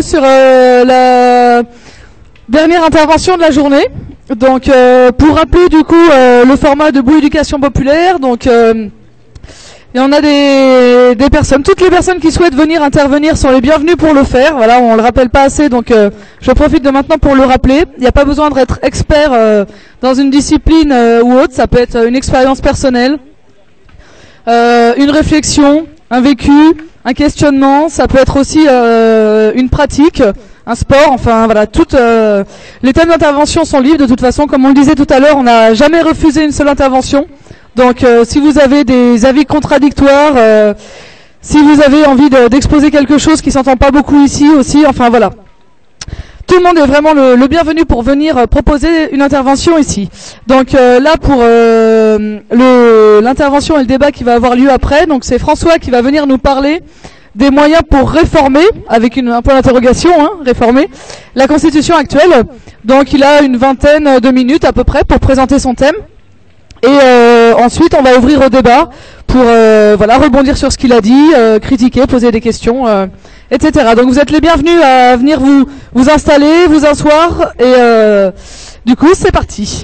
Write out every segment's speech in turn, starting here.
coup sur la dernière intervention de la journée. Donc pour rappeler du coup le format de Bout Éducation Populaire, donc il y en a des personnes, toutes les personnes qui souhaitent venir intervenir sont les bienvenues pour le faire. Voilà, on le rappelle pas assez, donc je profite de maintenant pour le rappeler. Il n'y a pas besoin d'être expert dans une discipline ou autre, ça peut être une expérience personnelle, une réflexion, un vécu, un questionnement, ça peut être aussi une pratique, un sport, enfin voilà, toutes les thèmes d'intervention sont libres de toute façon. Comme on le disait tout à l'heure, on n'a jamais refusé une seule intervention. Donc si vous avez des avis contradictoires, si vous avez envie d'exposer quelque chose qui s'entend pas beaucoup ici aussi, enfin voilà. Tout le monde est vraiment le bienvenu pour venir proposer une intervention ici. Donc là pour l'intervention et le débat qui va avoir lieu après, donc c'est François qui va venir nous parler des moyens pour réformer, avec un point d'interrogation, réformer la Constitution actuelle. Donc il a une vingtaine de minutes à peu près pour présenter son thème. Et ensuite, on va ouvrir au débat pour voilà, rebondir sur ce qu'il a dit, critiquer, poser des questions, etc. Donc vous êtes les bienvenus à venir vous installer, vous asseoir, et du coup, c'est parti.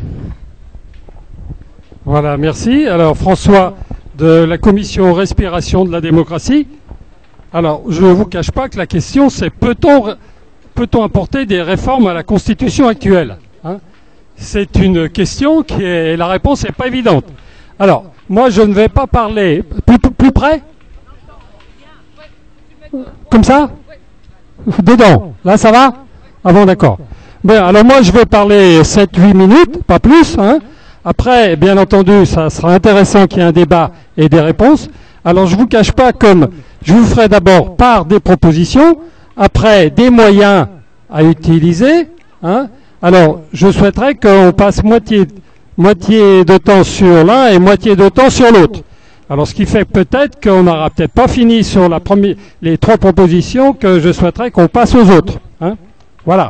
Voilà, merci. Alors François, de la Commission Respiration de la démocratie. Alors, je ne vous cache pas que la question, c'est peut-on apporter des réformes à la Constitution actuelle, hein? C'est une question la réponse n'est pas évidente. Alors, moi, je ne vais pas parler plus près. Comme ça? Dedans. Là, ça va? Ah bon, d'accord. Bien, alors moi, je vais parler 7-8 minutes, pas plus, hein. Après, bien entendu, ça sera intéressant qu'il y ait un débat et des réponses. Alors, je ne vous cache pas, comme je vous ferai d'abord part des propositions, après des moyens à utiliser, hein. Alors, je souhaiterais qu'on passe moitié de temps sur l'un et moitié de temps sur l'autre. Alors, ce qui fait peut-être qu'on n'aura peut-être pas fini sur les trois propositions que je souhaiterais qu'on passe aux autres, hein. Voilà.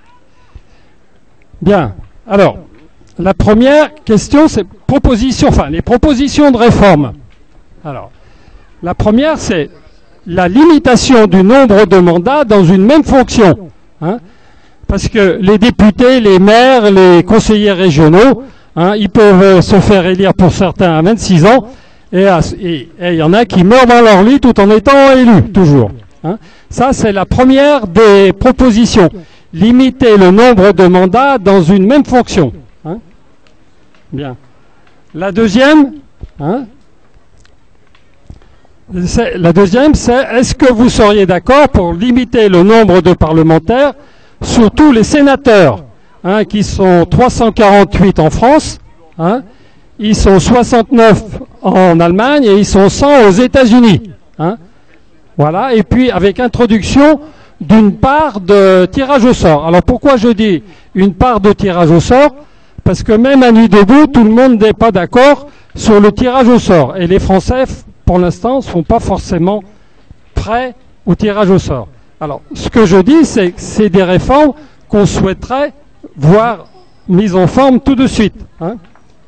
Bien. Alors, la première question, c'est les propositions de réforme. Alors, la première, c'est la limitation du nombre de mandats dans une même fonction, hein. Parce que les députés, les maires, les conseillers régionaux, hein, ils peuvent se faire élire pour certains à 26 ans, et il y en a qui meurent dans leur lit tout en étant élus, toujours, hein. Ça, c'est la première des propositions. Limiter le nombre de mandats dans une même fonction, hein. Bien. La deuxième, hein, c'est est-ce que vous seriez d'accord pour limiter le nombre de parlementaires, surtout les sénateurs, hein, qui sont 348 en France, hein, ils sont 69 en Allemagne et ils sont 100 aux États-Unis, hein. Voilà, et puis avec introduction d'une part de tirage au sort. Alors pourquoi je dis une part de tirage au sort? Parce que même à Nuit debout, tout le monde n'est pas d'accord sur le tirage au sort. Et les Français, pour l'instant, ne sont pas forcément prêts au tirage au sort. Alors, ce que je dis, c'est que c'est des réformes qu'on souhaiterait voir mises en forme tout de suite, hein.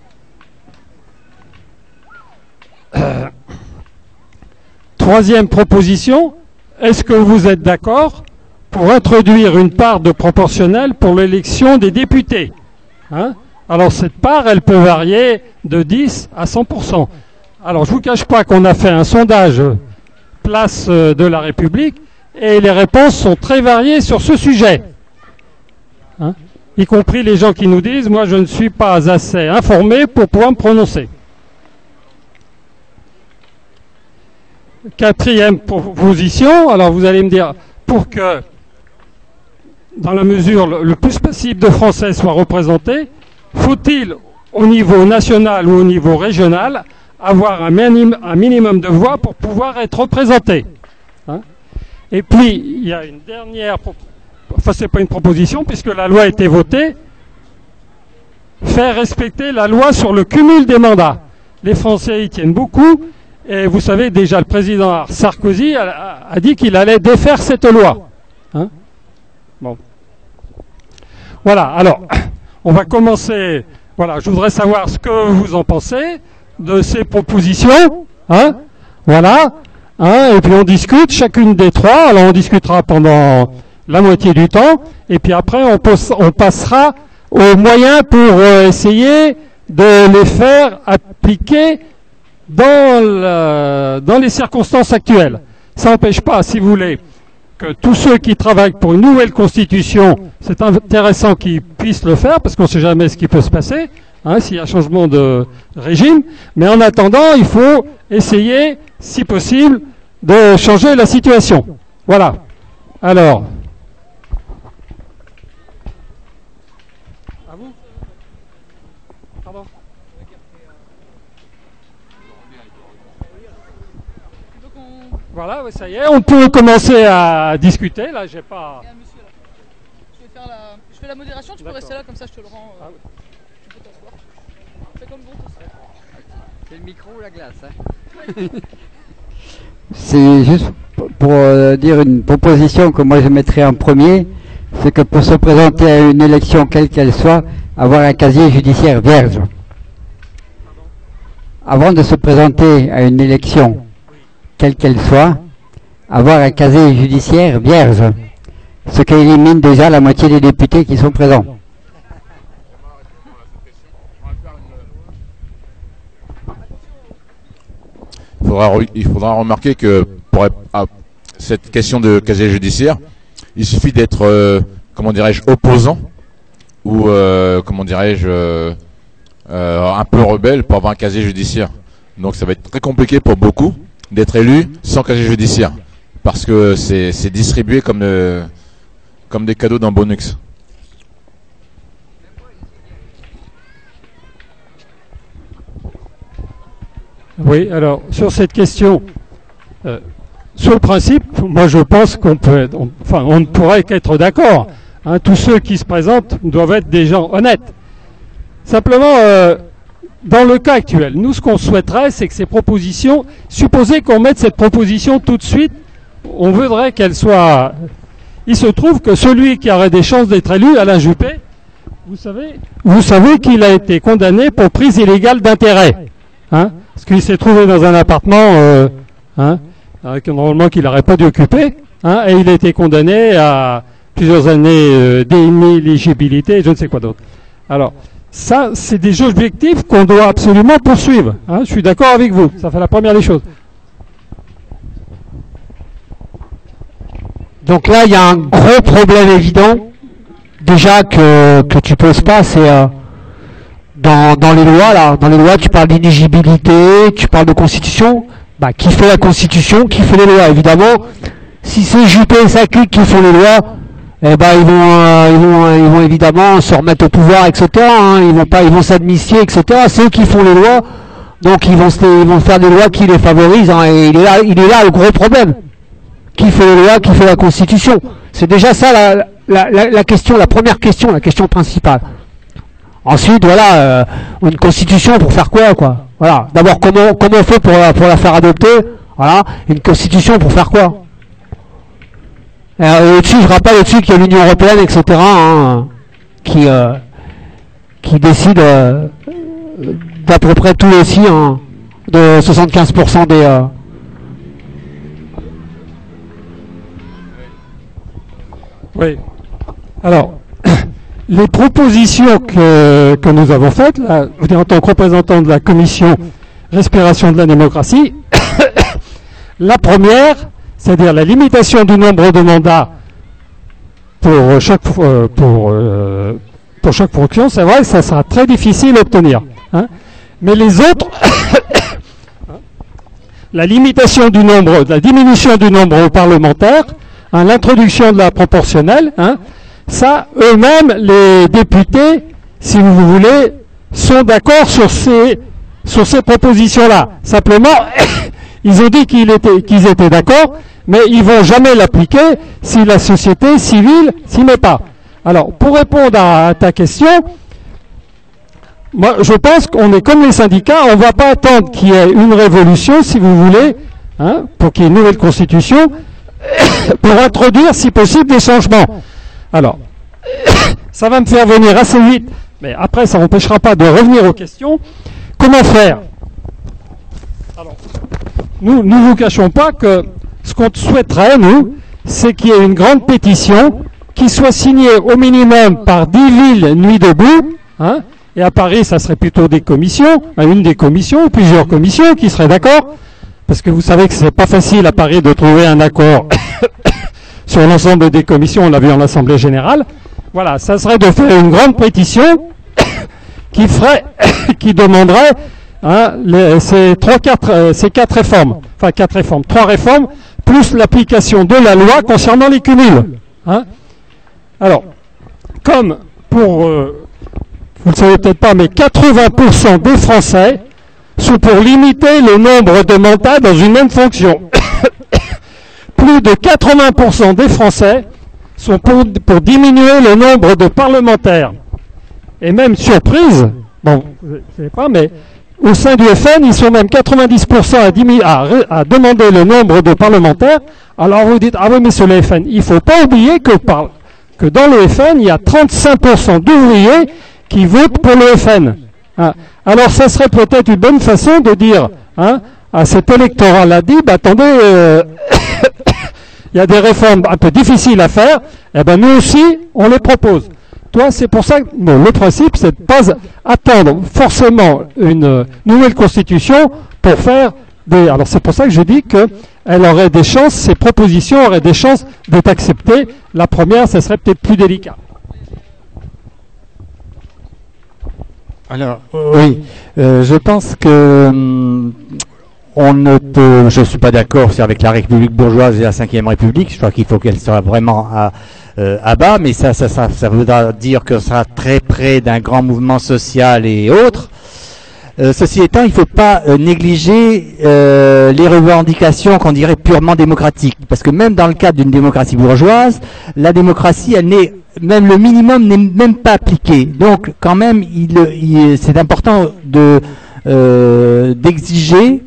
Troisième proposition, est-ce que vous êtes d'accord pour introduire une part de proportionnelle pour l'élection des députés, hein? Alors, cette part, elle peut varier de 10 à 100%. Alors, je ne vous cache pas qu'on a fait un sondage place de la République, et les réponses sont très variées sur ce sujet, hein, y compris les gens qui nous disent « moi je ne suis pas assez informé pour pouvoir me prononcer ». Quatrième proposition, alors vous allez me dire, pour que dans la mesure le plus possible de Français soient représentés, faut-il au niveau national ou au niveau régional avoir un minimum de voix pour pouvoir être représentés, hein. Et puis, il y a une dernière, enfin c'est pas une proposition puisque la loi a été votée, faire respecter la loi sur le cumul des mandats. Les Français y tiennent beaucoup, et vous savez déjà le président Sarkozy a dit qu'il allait défaire cette loi, hein. Bon. Voilà, alors, on va commencer, voilà, je voudrais savoir ce que vous en pensez de ces propositions, hein, voilà. Hein, et puis on discute chacune des trois. Alors on discutera pendant la moitié du temps, et puis après on passera aux moyens pour essayer de les faire appliquer dans les circonstances actuelles. Ça n'empêche pas, si vous voulez, que tous ceux qui travaillent pour une nouvelle constitution, c'est intéressant qu'ils puissent le faire, parce qu'on ne sait jamais ce qui peut se passer, s'il y a un changement de régime. Mais en attendant, il faut essayer, si possible, de changer la situation. Voilà. Alors. À vous ? Pardon ? Voilà, ça y est, on peut commencer à discuter. Là, j'ai pas. Il y a un monsieur là. Je fais la modération, tu peux rester là, comme ça je te le rends. Tu peux t'asseoir. Fais comme bon, tout ça. C'est le micro ou la glace, hein. C'est juste pour dire une proposition que moi je mettrais en premier, c'est que pour se présenter à une élection quelle qu'elle soit, avoir un casier judiciaire vierge. Avant de se présenter à une élection quelle qu'elle soit, avoir un casier judiciaire vierge, ce qui élimine déjà la moitié des députés qui sont présents. Il faudra remarquer que pour cette question de casier judiciaire, il suffit d'être, opposant ou, un peu rebelle pour avoir un casier judiciaire. Donc ça va être très compliqué pour beaucoup d'être élu sans casier judiciaire, parce que c'est distribué comme des cadeaux dans Bonux. Oui, alors sur cette question, sur le principe, moi je pense on ne pourrait qu'être d'accord. Tous ceux qui se présentent doivent être des gens honnêtes. Simplement, dans le cas actuel, nous ce qu'on souhaiterait, c'est que ces propositions, supposez qu'on mette cette proposition tout de suite, on voudrait qu'elle soit. Il se trouve que celui qui aurait des chances d'être élu, Alain Juppé, vous savez qu'il a été condamné pour prise illégale d'intérêt. Parce qu'il s'est trouvé dans un appartement normalement qu'il n'aurait pas dû occuper, et il a été condamné à plusieurs années d'inéligibilité et je ne sais quoi d'autre. Alors, ça, c'est des objectifs qu'on doit absolument poursuivre. Je suis d'accord avec vous, ça fait la première des choses. Donc là, il y a un gros problème évident, déjà que tu poses pas, c'est dans les lois, là, dans les lois, tu parles d'inéligibilité, tu parles de constitution. Qui fait la constitution, qui fait les lois, évidemment. Si c'est Juppé et Saclay qui font les lois, ils vont évidemment se remettre au pouvoir, etc. Ils vont s'administrer, etc. C'est eux qui font les lois, donc ils vont faire des lois qui les favorisent. Et il est là le gros problème. Qui fait les lois, qui fait la constitution. C'est déjà ça la question, la première question, la question principale. Ensuite, voilà, une constitution pour faire quoi. Voilà. D'abord, comment on fait pour la faire adopter? Voilà. Une constitution pour faire quoi? Au-dessus, je rappelle au-dessus qu'il y a l'Union européenne, etc., qui décide d'à peu près tout aussi, de 75% des. Oui. Alors. Les propositions que nous avons faites, là, en tant que représentant de la commission respiration de la démocratie, la première, c'est-à-dire la limitation du nombre de mandats pour chaque fonction, c'est vrai que ça sera très difficile à obtenir. Mais les autres, la diminution du nombre parlementaire, l'introduction de la proportionnelle, ça, eux-mêmes, les députés, si vous voulez, sont d'accord sur ces propositions-là. Simplement, ils ont dit qu'ils étaient d'accord, mais ils vont jamais l'appliquer si la société civile s'y met pas. Alors, pour répondre à ta question, moi, je pense qu'on est comme les syndicats, on ne va pas attendre qu'il y ait une révolution, si vous voulez, pour qu'il y ait une nouvelle constitution, pour introduire, si possible, des changements. Alors, ça va me faire venir assez vite, mais après, ça n'empêchera pas de revenir aux questions. Comment faire? Alors, nous ne vous cachons pas que ce qu'on souhaiterait, nous, c'est qu'il y ait une grande pétition qui soit signée au minimum par 10 villes Nuit debout, hein, et à Paris, ça serait plutôt des commissions, une des commissions ou plusieurs commissions qui seraient d'accord, parce que vous savez que c'est pas facile à Paris de trouver un accord sur l'ensemble des commissions, on l'a vu en Assemblée Générale. Voilà, ça serait de faire une grande pétition qui demanderait ces quatre réformes, enfin 4 réformes, 3 réformes, plus l'application de la loi concernant les cumuls. Hein. Alors, comme pour, vous ne le savez peut-être pas, mais 80% des Français sont pour limiter le nombre de mandats dans une même fonction. Plus de 80% des Français sont pour diminuer le nombre de parlementaires. Et même surprise, bon, je ne sais pas, mais au sein du FN, ils sont même 90% à demander le nombre de parlementaires. Alors vous dites, ah oui, mais sur le FN, il ne faut pas oublier que dans le FN, il y a 35% d'ouvriers qui votent pour le FN. Hein. Alors ça serait peut-être une bonne façon de dire à cet électorat-là, bah, attendez, il y a des réformes un peu difficiles à faire, et ben nous aussi, on les propose. Toi, c'est pour ça que le principe, c'est de ne pas attendre forcément une nouvelle constitution pour faire des... Alors c'est pour ça que je dis qu'elle aurait des chances, ces propositions auraient des chances d'être acceptées. La première, ça serait peut-être plus délicat. Alors, oui, je pense que on ne peut, je ne suis pas d'accord avec la République bourgeoise et la Ve République. Je crois qu'il faut qu'elle soit vraiment à bas, mais ça voudra dire que ça sera très près d'un grand mouvement social et autres. Ceci étant, il ne faut pas négliger les revendications qu'on dirait purement démocratiques, parce que même dans le cadre d'une démocratie bourgeoise, la démocratie, elle n'est même le minimum n'est même pas appliqué. Donc, quand même, c'est important d'exiger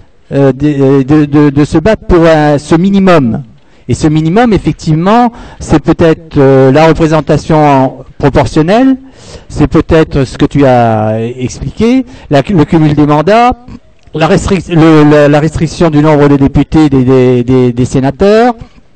de se battre pour ce minimum. Et ce minimum, effectivement, c'est peut-être la représentation proportionnelle, c'est peut-être ce que tu as expliqué, le cumul des mandats, la restriction du nombre de députés des sénateurs,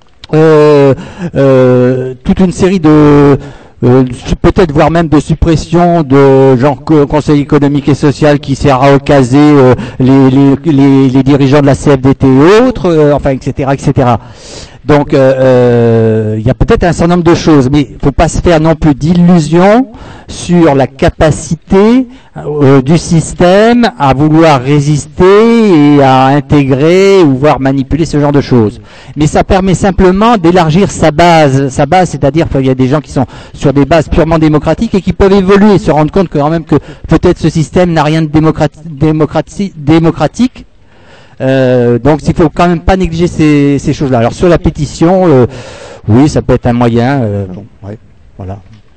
toute une série de peut-être voire même de suppression de genre Conseil économique et social qui sert à ocaser les dirigeants de la CFDT et autres, enfin etc. Donc il y a peut-être un certain nombre de choses, mais il ne faut pas se faire non plus d'illusions sur la capacité du système à vouloir résister et à intégrer ou voire manipuler ce genre de choses. Mais ça permet simplement d'élargir sa base, c'est-à-dire qu'il y a des gens qui sont sur des bases purement démocratiques et qui peuvent évoluer et se rendre compte que quand même que peut-être ce système n'a rien de démocratique. Donc il faut quand même pas négliger ces choses-là. Alors sur la pétition, oui, ça peut être un moyen. Bon, ouais, voilà.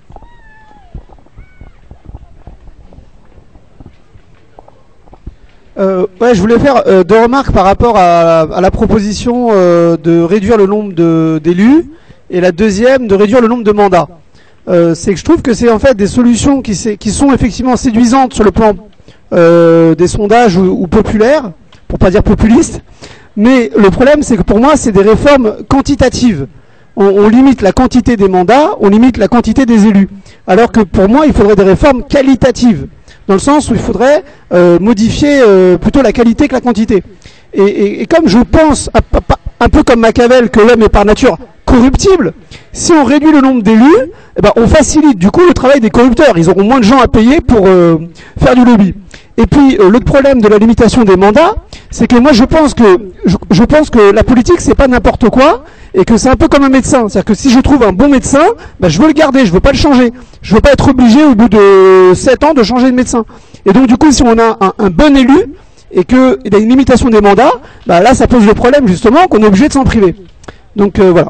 Ouais, je voulais faire 2 remarques par rapport à la proposition de réduire le nombre d'élus et la deuxième de réduire le nombre de mandats. C'est que je trouve que c'est en fait des solutions qui sont effectivement séduisantes sur le plan des sondages ou populaires, pour pas dire populistes, mais le problème c'est que pour moi c'est des réformes quantitatives. On limite la quantité des mandats, on limite la quantité des élus, alors que pour moi il faudrait des réformes qualitatives, dans le sens où il faudrait modifier plutôt la qualité que la quantité. Et comme je pense, un peu comme Machiavel, que l'homme est par nature corruptible, si on réduit le nombre d'élus, eh ben, on facilite du coup le travail des corrupteurs. Ils auront moins de gens à payer pour faire du lobby. Et puis l'autre problème de la limitation des mandats, c'est que moi je pense que la politique c'est pas n'importe quoi, et que c'est un peu comme un médecin. C'est-à-dire que si je trouve un bon médecin, ben, je veux le garder, je veux pas le changer. Je veux pas être obligé au bout de 7 ans de changer de médecin. Et donc du coup si on a un bon élu et qu'il y a une limitation des mandats, ben, là ça pose le problème justement qu'on est obligé de s'en priver. Donc voilà.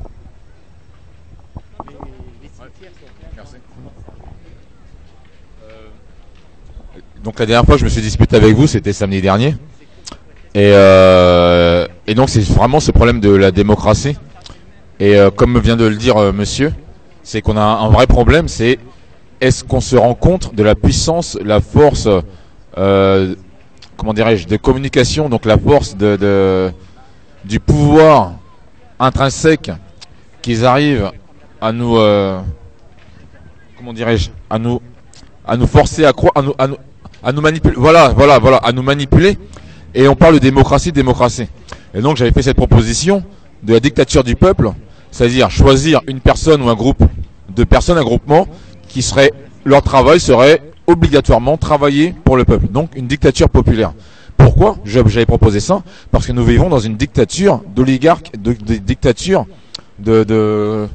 Donc la dernière fois que je me suis disputé avec vous, c'était samedi dernier. Et donc c'est vraiment ce problème de la démocratie. Et comme vient de le dire monsieur, c'est qu'on a un vrai problème, c'est est-ce qu'on se rend compte de la puissance, la force, comment dirais-je, de communication, donc la force du pouvoir intrinsèque qu'ils arrivent à nous, comment dirais-je, à nous forcer à croire, à nous manipuler. Voilà, à nous manipuler. Et on parle de démocratie. Et donc j'avais fait cette proposition de la dictature du peuple, c'est-à-dire choisir une personne ou un groupe de personnes, un groupement, qui serait, leur travail serait obligatoirement travailler pour le peuple. Donc une dictature populaire. Pourquoi j'avais proposé ça? Parce que nous vivons dans une dictature d'oligarques, dictature de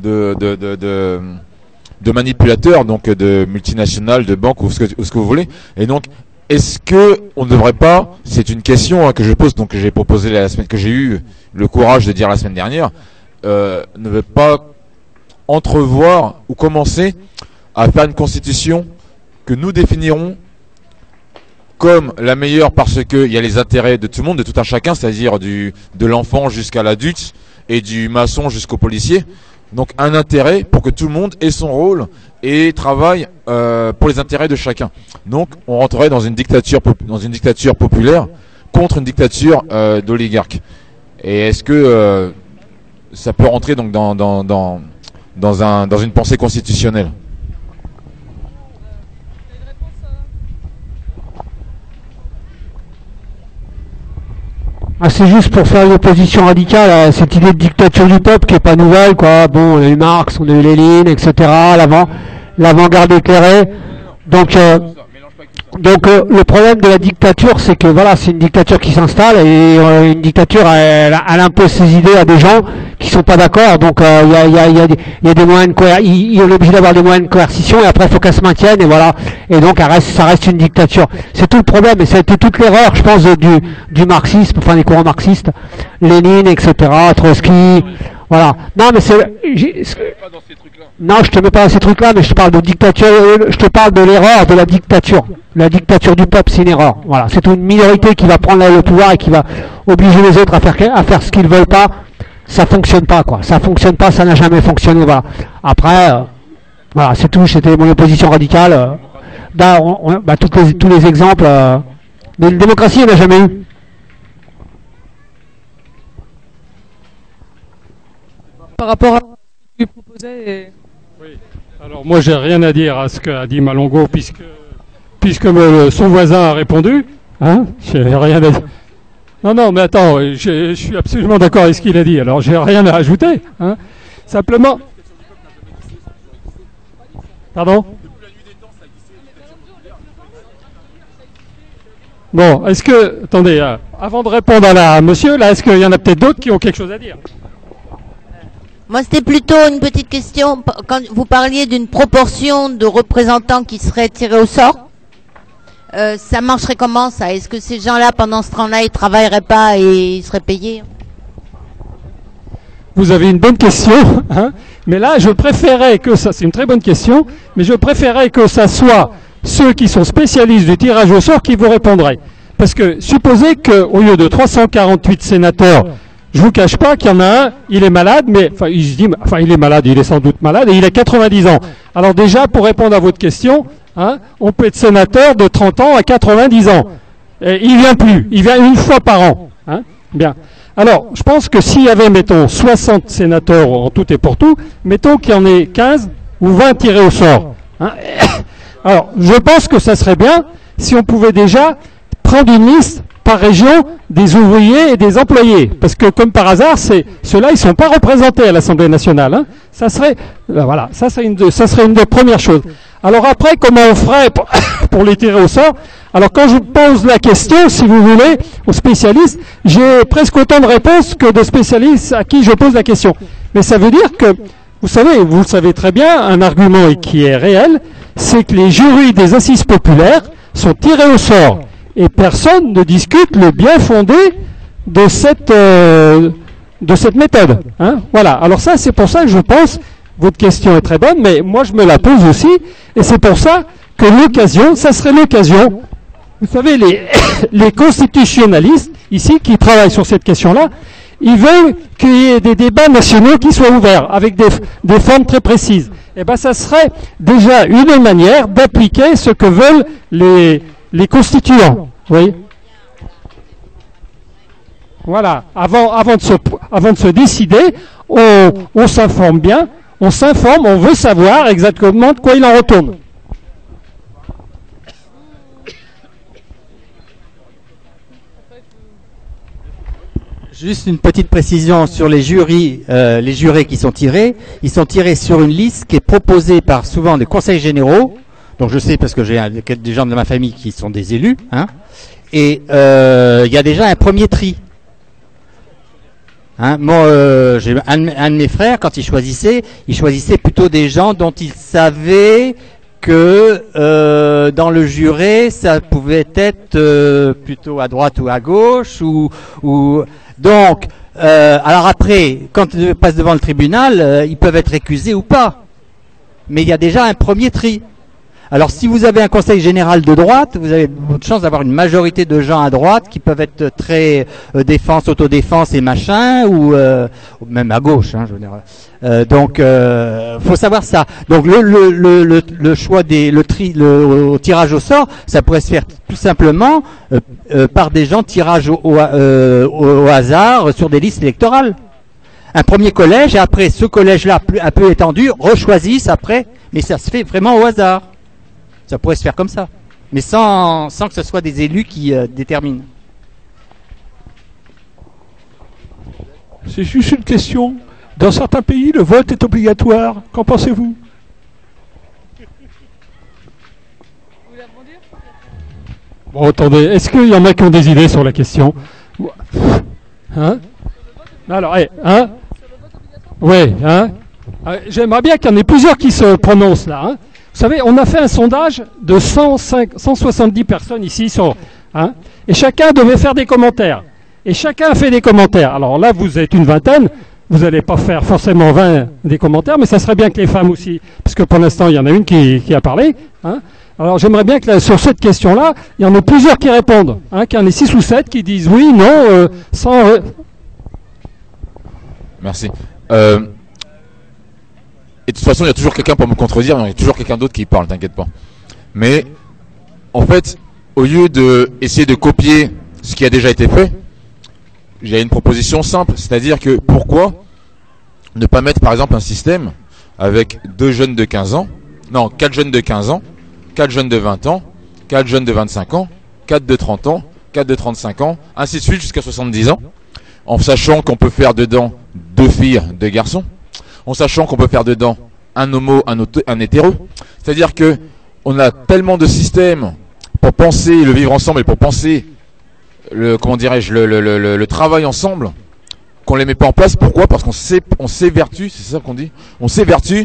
manipulateurs, donc de multinationales, de banques ou ce que vous voulez. Et donc, est-ce que on ne devrait pas, c'est une question que je pose, donc que j'ai proposé la semaine, que j'ai eu le courage de dire la semaine dernière, ne veut pas entrevoir ou commencer à faire une constitution que nous définirons comme la meilleure parce qu'il y a les intérêts de tout le monde, de tout un chacun, c'est-à-dire de l'enfant jusqu'à l'adulte et du maçon jusqu'au policier. Donc un intérêt pour que tout le monde ait son rôle et travaille pour les intérêts de chacun. Donc on rentrerait dans une dictature populaire contre une dictature d'oligarques. Et est-ce que ça peut rentrer donc dans une pensée constitutionnelle? Ah, c'est juste pour faire une opposition radicale à cette idée de dictature du peuple qui est pas nouvelle, quoi. Bon, on a eu Marx, on a eu Lénine, etc. L'avant-garde éclairée. Donc le problème de la dictature, c'est que voilà, c'est une dictature qui s'installe et une dictature, elle impose ses idées à des gens qui sont pas d'accord. Donc il y a des moyens de il est obligé d'avoir des moyens de coercition et après il faut qu'elle se maintienne et voilà. Et donc ça reste une dictature. C'est tout le problème et ça a été toute l'erreur, je pense, du marxisme, enfin des courants marxistes, Lénine, etc., Trotsky. Voilà. Non, mais non, je te mets pas dans ces trucs-là, mais je te parle de dictature, je te parle de l'erreur de la dictature. La dictature du peuple, c'est une erreur. Voilà. C'est une minorité qui va prendre le pouvoir et qui va obliger les autres à faire ce qu'ils veulent pas. Ça fonctionne pas, quoi. Ça fonctionne pas, ça n'a jamais fonctionné, voilà. Après, voilà, c'est tout, c'était mon opposition radicale. Tous les exemples, de démocratie, il n'y en a jamais eu. Par rapport à ce que tu proposais. Oui. Alors moi j'ai rien à dire à ce qu'a dit Malongo puisque son voisin a répondu. Hein, j'ai rien à dire. Non, mais attends, je suis absolument d'accord avec ce qu'il a dit. Alors j'ai rien à ajouter. Hein. Simplement. Pardon. Bon, est-ce que attendez, avant de répondre à monsieur, là, est-ce qu'il y en a peut-être d'autres qui ont quelque chose à dire? Moi, c'était plutôt une petite question. Quand vous parliez d'une proportion de représentants qui seraient tirés au sort, ça marcherait comment, ça? Est-ce que ces gens-là, pendant ce temps-là, ils travailleraient pas et ils seraient payés? Vous avez une bonne question, hein, mais là, je préférais que ça, c'est une très bonne question, mais je préférais que ça soit ceux qui sont spécialistes du tirage au sort qui vous répondraient. Parce que supposez qu'au lieu de 348 sénateurs, je vous cache pas qu'il y en a un, il est malade, mais il est malade, il est sans doute malade, et il a 90 ans. Alors déjà, pour répondre à votre question, hein, on peut être sénateur de 30 ans à 90 ans. Et il vient plus, il vient une fois par an. Hein. Bien. Alors, je pense que s'il y avait, mettons, 60 sénateurs en tout et pour tout, mettons qu'il y en ait 15 ou 20 tirés au sort. Hein. Alors, je pense que ça serait bien si on pouvait déjà prendre une liste par région des ouvriers et des employés, parce que comme par hasard, ceux-là, ils sont pas représentés à l'Assemblée nationale. Hein. Ça serait, voilà, ça serait une des premières choses. Alors après, comment on ferait pour les tirer au sort? Alors quand je vous pose la question, si vous voulez, aux spécialistes, j'ai presque autant de réponses que de spécialistes à qui je pose la question. Mais ça veut dire que, vous le savez très bien, un argument qui est réel, c'est que les jurys des assises populaires sont tirés au sort. Et personne ne discute le bien fondé de cette méthode. Hein, voilà. Alors ça, c'est pour ça que je pense, votre question est très bonne, mais moi je me la pose aussi, et c'est pour ça que ça serait l'occasion. Vous savez, les constitutionnalistes, ici, qui travaillent sur cette question-là, ils veulent qu'il y ait des débats nationaux qui soient ouverts, avec des formes très précises. Et ben, ça serait déjà une manière d'appliquer ce que veulent les constituants. Oui. Voilà, avant de se décider, on s'informe bien, on s'informe, on veut savoir exactement de quoi il en retourne. Juste une petite précision sur les jurés qui sont tirés. Ils sont tirés sur une liste qui est proposée par souvent des conseils généraux. Donc je sais parce que j'ai des gens de ma famille qui sont des élus. Hein, et il y a déjà un premier tri. Hein, moi, j'ai un de mes frères, quand il choisissait plutôt des gens dont il savait que dans le juré, ça pouvait être plutôt à droite ou à gauche, donc. Alors après, quand ils passent devant le tribunal, ils peuvent être récusés ou pas. Mais il y a déjà un premier tri. Alors si vous avez un conseil général de droite, vous avez de chance d'avoir une majorité de gens à droite qui peuvent être très défense, autodéfense et machin, ou même à gauche, hein, je veux dire. Donc faut savoir ça. Donc le choix au tirage au sort, ça pourrait se faire tout simplement par des gens tirage au hasard sur des listes électorales. Un premier collège et après ce collège-là un peu étendu rechoisissent après, mais ça se fait vraiment au hasard. Ça pourrait se faire comme ça, mais sans que ce soit des élus qui déterminent. C'est juste une question. Dans certains pays, le vote est obligatoire. Qu'en pensez-vous? Bon, attendez, est-ce qu'il y en a qui ont des idées sur la question? Hein? Alors, hein? Oui, hein? J'aimerais bien qu'il y en ait plusieurs qui se prononcent là, hein? Vous savez, on a fait un sondage de 170 personnes ici, hein, et chacun devait faire des commentaires. Et chacun a fait des commentaires. Alors là, vous êtes une vingtaine, vous n'allez pas faire forcément 20 des commentaires, mais ça serait bien que les femmes aussi, parce que pour l'instant, il y en a une qui a parlé. Hein. Alors j'aimerais bien que sur cette question-là, il y en ait plusieurs qui répondent, hein, qu'il y en ait 6 ou 7 qui disent oui, non, sans... Merci. Et de toute façon, il y a toujours quelqu'un pour me contredire, il y a toujours quelqu'un d'autre qui parle, t'inquiète pas. Mais, en fait, au lieu d'essayer de copier ce qui a déjà été fait, j'ai une proposition simple, c'est-à-dire que pourquoi ne pas mettre par exemple un système avec 2 jeunes de 15 ans, non, 4 jeunes de 15 ans, 4 jeunes de 20 ans, 4 jeunes de 25 ans, 4 de 30 ans, 4 de 35 ans, ainsi de suite jusqu'à 70 ans, en sachant qu'on peut faire dedans 2 filles, 2 garçons, en sachant qu'on peut faire dedans un homo, un hétéro. C'est-à-dire que on a tellement de systèmes pour penser le vivre ensemble et pour penser le travail ensemble qu'on les met pas en place. Pourquoi? Parce qu'on s'évertue, c'est ça qu'on dit. On s'évertue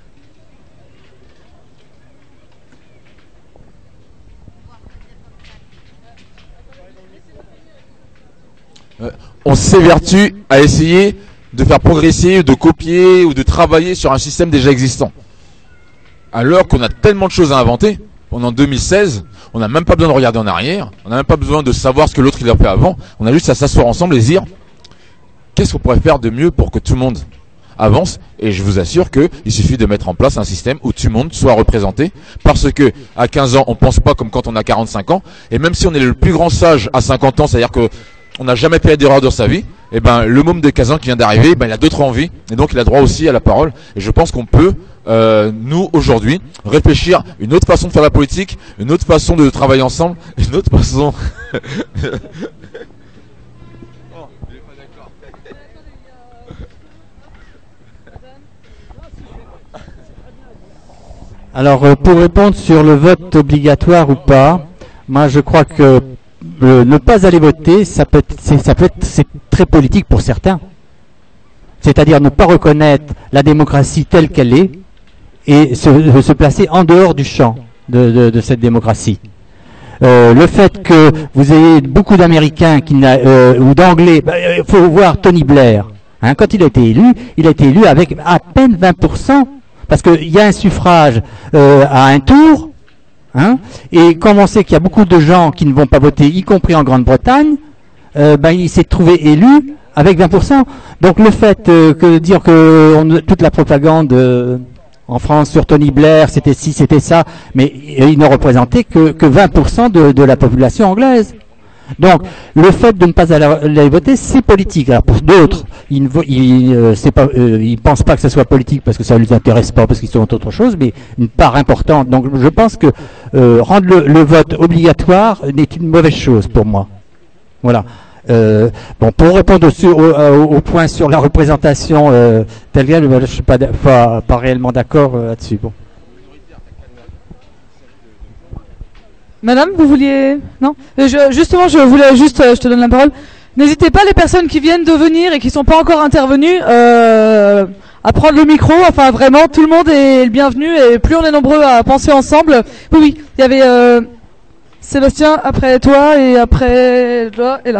à essayer de faire progresser, de copier ou de travailler sur un système déjà existant. Alors qu'on a tellement de choses à inventer, en 2016, on n'a même pas besoin de regarder en arrière, on n'a même pas besoin de savoir ce que l'autre il a fait avant, on a juste à s'asseoir ensemble et se dire qu'est-ce qu'on pourrait faire de mieux pour que tout le monde avance, et je vous assure qu'il suffit de mettre en place un système où tout le monde soit représenté, parce que à 15 ans, on pense pas comme quand on a 45 ans, et même si on est le plus grand sage à 50 ans, c'est-à-dire que on n'a jamais fait d'erreur dans sa vie, et ben le môme de 15 ans qui vient d'arriver, ben il a d'autres envies, et donc il a droit aussi à la parole. Et je pense qu'on peut, nous aujourd'hui, réfléchir une autre façon de faire la politique, une autre façon de travailler ensemble, une autre façon. Alors pour répondre sur le vote obligatoire ou pas, moi je crois que ne pas aller voter, c'est très politique pour certains. C'est-à-dire ne pas reconnaître la démocratie telle qu'elle est et se placer en dehors du champ de cette démocratie. Le fait que vous ayez beaucoup d'Américains ou d'Anglais, il faut voir Tony Blair. Hein, quand il a été élu avec à peine 20%, parce qu'il y a un suffrage à un tour. Hein, et comme on sait qu'il y a beaucoup de gens qui ne vont pas voter, y compris en Grande-Bretagne, il s'est trouvé élu avec 20%. Donc le fait que dire que toute la propagande en France sur Tony Blair, c'était ci, c'était ça, mais il ne représentait que 20% de la population anglaise. Donc, le fait de ne pas aller voter, c'est politique. Alors, pour d'autres, ils ne pensent pas que ça soit politique parce que ça ne les intéresse pas, parce qu'ils sont autre chose, mais une part importante. Donc, je pense que rendre le vote obligatoire n'est une mauvaise chose pour moi. Voilà. Bon, pour répondre au point sur la représentation telle quelle, je ne suis pas réellement d'accord là-dessus. Bon. Madame, vous vouliez... Non justement, je voulais juste... je te donne la parole. N'hésitez pas, les personnes qui viennent de venir et qui sont pas encore intervenues, à prendre le micro. Enfin, vraiment, tout le monde est le bienvenu. Et plus on est nombreux à penser ensemble... Oui, il y avait Sébastien, après toi, et après là, et là.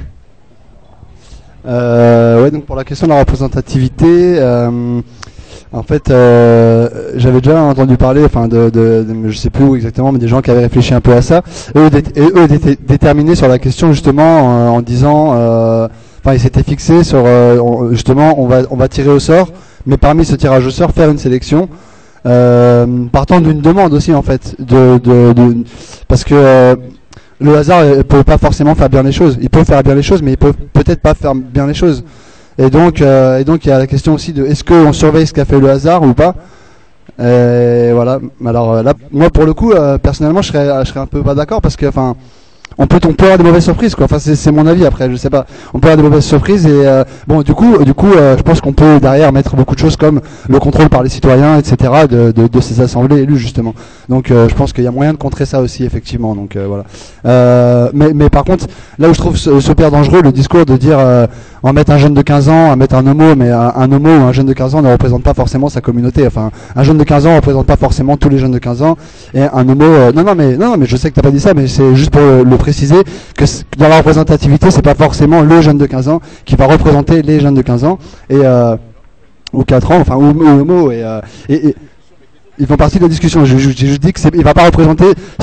Ouais, donc pour la question de la représentativité... en fait, j'avais déjà entendu parler, enfin, je sais plus où exactement, mais des gens qui avaient réfléchi un peu à ça. Eux étaient déterminés sur la question justement en disant, enfin, ils s'étaient fixés sur justement, on va tirer au sort, mais parmi ce tirage au sort, faire une sélection, partant d'une demande aussi en fait, parce que le hasard ne peut pas forcément faire bien les choses. Il peut faire bien les choses, mais il peut peut-être pas faire bien les choses. Et donc il y a la question aussi de est-ce qu'on surveille ce qu'a fait le hasard ou pas. Voilà. Alors là, moi pour le coup, personnellement, je serais un peu pas d'accord parce que enfin, on peut avoir des mauvaises surprises quoi. Enfin c'est mon avis après, je sais pas. On peut avoir des mauvaises surprises et bon du coup je pense qu'on peut derrière mettre beaucoup de choses comme le contrôle par les citoyens, etc. de ces assemblées élues justement. Donc je pense qu'il y a moyen de contrer ça aussi effectivement. Donc voilà. Mais par contre là où je trouve super dangereux le discours de dire on va mettre un jeune de 15 ans, à mettre un homo, mais un homo ou un jeune de 15 ans ne représente pas forcément sa communauté. Enfin, un jeune de 15 ans ne représente pas forcément tous les jeunes de 15 ans. Et un homo, non, mais je sais que t'as pas dit ça, mais c'est juste pour le préciser que dans la représentativité, c'est pas forcément le jeune de 15 ans qui va représenter les jeunes de 15 ans et ou 4 ans, enfin ou homo et ils font partie de la discussion. Je dis que il va pas représenter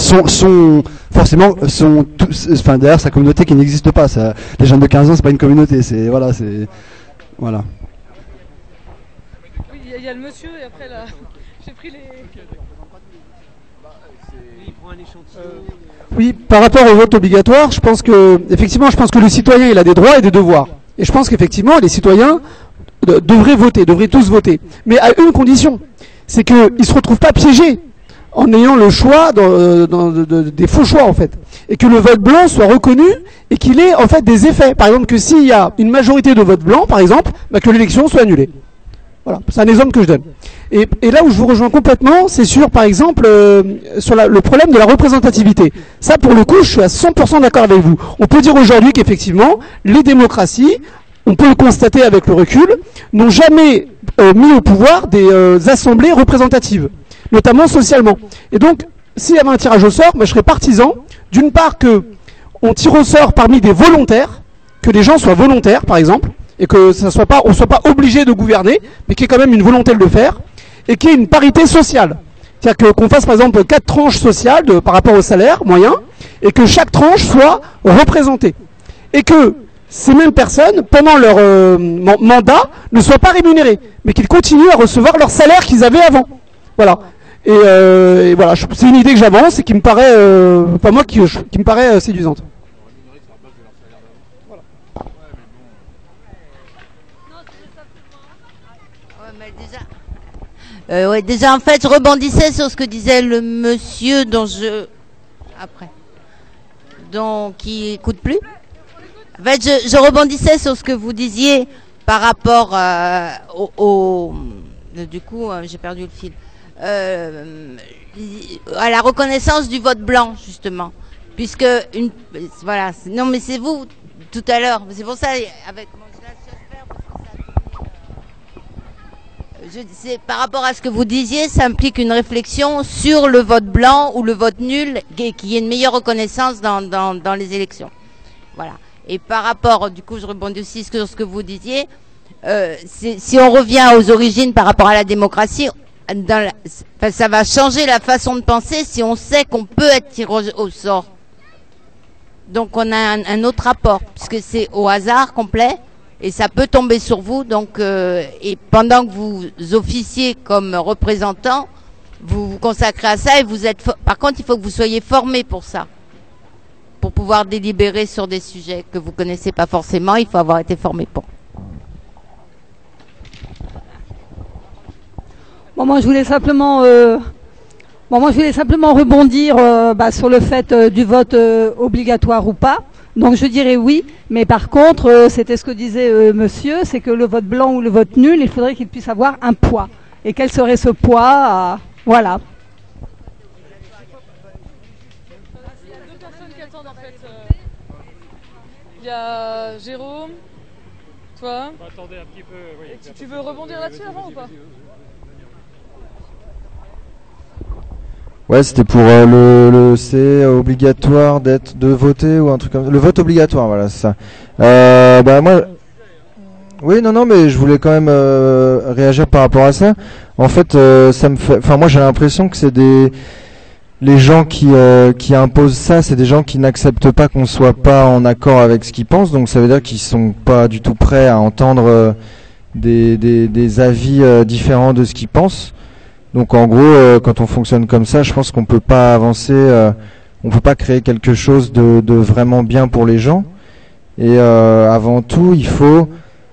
enfin derrière sa communauté qui n'existe pas. Ça, les jeunes de 15 ans, c'est pas une communauté. Voilà. Oui, il y a le monsieur et après là, j'ai pris les. Oui, par rapport au vote obligatoire, je pense que le citoyen il a des droits et des devoirs. Et je pense qu'effectivement les citoyens devraient tous voter, mais à une condition. C'est qu'ils ne se retrouvent pas piégés en ayant le choix des faux choix en fait. Et que le vote blanc soit reconnu et qu'il ait en fait des effets. Par exemple que s'il y a une majorité de votes blancs par exemple, que l'élection soit annulée. Voilà, c'est un exemple que je donne. Et là où je vous rejoins complètement, c'est sur par exemple sur le problème de la représentativité. Ça pour le coup je suis à 100% d'accord avec vous. On peut dire aujourd'hui qu'effectivement les démocraties, on peut le constater avec le recul, n'ont jamais mis au pouvoir des assemblées représentatives, notamment socialement. Et donc, s'il y avait un tirage au sort, je serais partisan, d'une part que on tire au sort parmi des volontaires, que les gens soient volontaires, par exemple, et que on soit pas obligé de gouverner, mais qu'il y ait quand même une volonté de le faire, et qu'il y ait une parité sociale. C'est-à-dire qu'on fasse par exemple 4 tranches sociales par rapport au salaire moyen, et que chaque tranche soit représentée. Et que ces mêmes personnes, pendant leur mandat, ne soient pas rémunérées, mais qu'ils continuent à recevoir leur salaire qu'ils avaient avant. Voilà. Et voilà, c'est une idée que j'avance et qui me paraît, qui me paraît séduisante. Déjà en fait, je rebondissais sur ce que disait le monsieur qui écoute plus. En fait, je rebondissais sur ce que vous disiez par rapport du coup, j'ai perdu le fil. À la reconnaissance du vote blanc, justement. Puisque, voilà, non mais c'est vous, tout à l'heure, c'est pour ça, avec mon par rapport à ce que vous disiez, ça implique une réflexion sur le vote blanc ou le vote nul, qu'il y ait une meilleure reconnaissance dans les élections. Voilà. Et par rapport, du coup, je rebondis aussi sur ce que vous disiez, si on revient aux origines par rapport à la démocratie, ça va changer la façon de penser si on sait qu'on peut être tiré au sort. Donc on a un autre rapport, puisque c'est au hasard complet, et ça peut tomber sur vous. Donc, et pendant que vous officiez comme représentant, vous vous consacrez à ça, et vous êtes. Par contre, il faut que vous soyez formé pour ça. pour pouvoir délibérer sur des sujets que vous connaissez pas forcément, il faut avoir été formé pour. Bon, moi je voulais simplement rebondir sur le fait du vote obligatoire ou pas. Donc je dirais oui, mais par contre, c'était ce que disait monsieur, c'est que le vote blanc ou le vote nul, il faudrait qu'il puisse avoir un poids. Et quel serait ce poids voilà. Il y a deux personnes qui attendent en fait. Il y a Jérôme, toi. Attendez un petit peu. Oui, tu veux rebondir là-dessus avant ou pas? Ouais, c'était pour c'est obligatoire de voter ou un truc comme ça. Le vote obligatoire, voilà, c'est ça. Moi, oui, non, mais je voulais quand même réagir par rapport à ça. En fait, ça me fait, moi j'ai l'impression que c'est les gens qui imposent ça, c'est des gens qui n'acceptent pas qu'on soit pas en accord avec ce qu'ils pensent. Donc ça veut dire qu'ils sont pas du tout prêts à entendre des avis différents de ce qu'ils pensent. Donc en gros, quand on fonctionne comme ça, je pense qu'on peut pas avancer, on peut pas créer quelque chose de vraiment bien pour les gens. Et avant tout, il faut,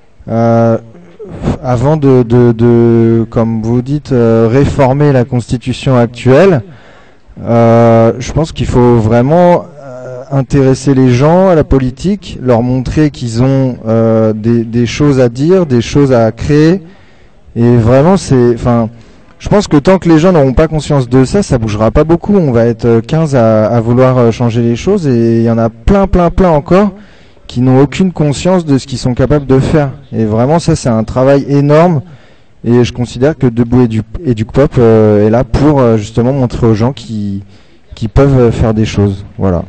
avant de comme vous dites, réformer la constitution actuelle, je pense qu'il faut vraiment intéresser les gens à la politique, leur montrer qu'ils ont des choses à dire, des choses à créer. Et vraiment, je pense que tant que les gens n'auront pas conscience de ça, ça bougera pas beaucoup. On va être 15 à vouloir changer les choses et il y en a plein encore qui n'ont aucune conscience de ce qu'ils sont capables de faire. Et vraiment, ça, c'est un travail énorme. Et je considère que Debout et du Pop est là pour justement montrer aux gens qui peuvent faire des choses. Voilà.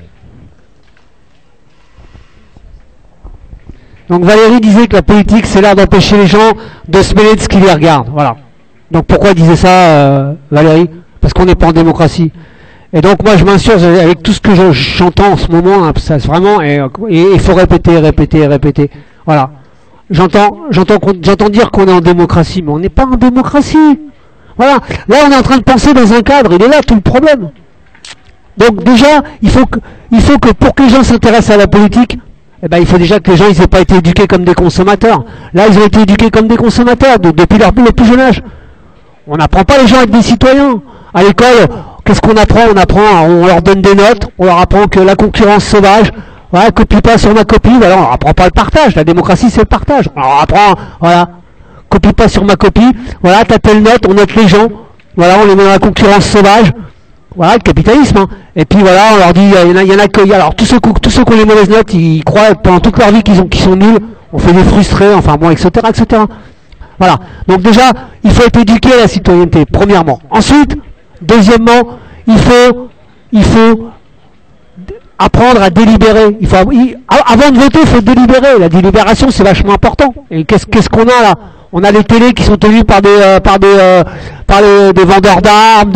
Donc Valérie disait que la politique, c'est l'art d'empêcher les gens de se mêler de ce qui les regarde. Voilà. Donc pourquoi disait ça, Valérie? Parce qu'on n'est pas en démocratie. Et donc moi je m'insurge avec tout ce que j'entends en ce moment, hein, ça vraiment, et il faut répéter. Voilà. J'entends dire qu'on est en démocratie, mais on n'est pas en démocratie. Voilà. Là on est en train de penser dans un cadre, il est là tout le problème. Donc déjà, il faut que pour que les gens s'intéressent à la politique, il faut déjà que les gens ils aient pas été éduqués comme des consommateurs. Là ils ont été éduqués comme des consommateurs depuis leur plus jeune âge. On n'apprend pas les gens à être des citoyens. À l'école, qu'est-ce qu'on apprend? On leur donne des notes, on leur apprend que la concurrence sauvage, voilà, copie pas sur ma copie, voilà, on leur apprend pas le partage. La démocratie, c'est le partage. On leur apprend, voilà, copie pas sur ma copie, voilà, t'as telle note, on note les gens, voilà, on les met dans la concurrence sauvage, voilà, le capitalisme, hein. Et puis voilà, on leur dit, il y en a que, alors tous ceux qui ont les mauvaises notes, ils croient pendant toute leur vie qu'ils sont nuls, on fait des frustrés, enfin bon, etc. Voilà. Donc déjà, il faut être éduqué à la citoyenneté, premièrement. Ensuite, deuxièmement, il faut apprendre à délibérer. Avant de voter, il faut délibérer. La délibération, c'est vachement important. Et qu'est-ce qu'on a là? On a les télés qui sont tenues par des vendeurs d'armes,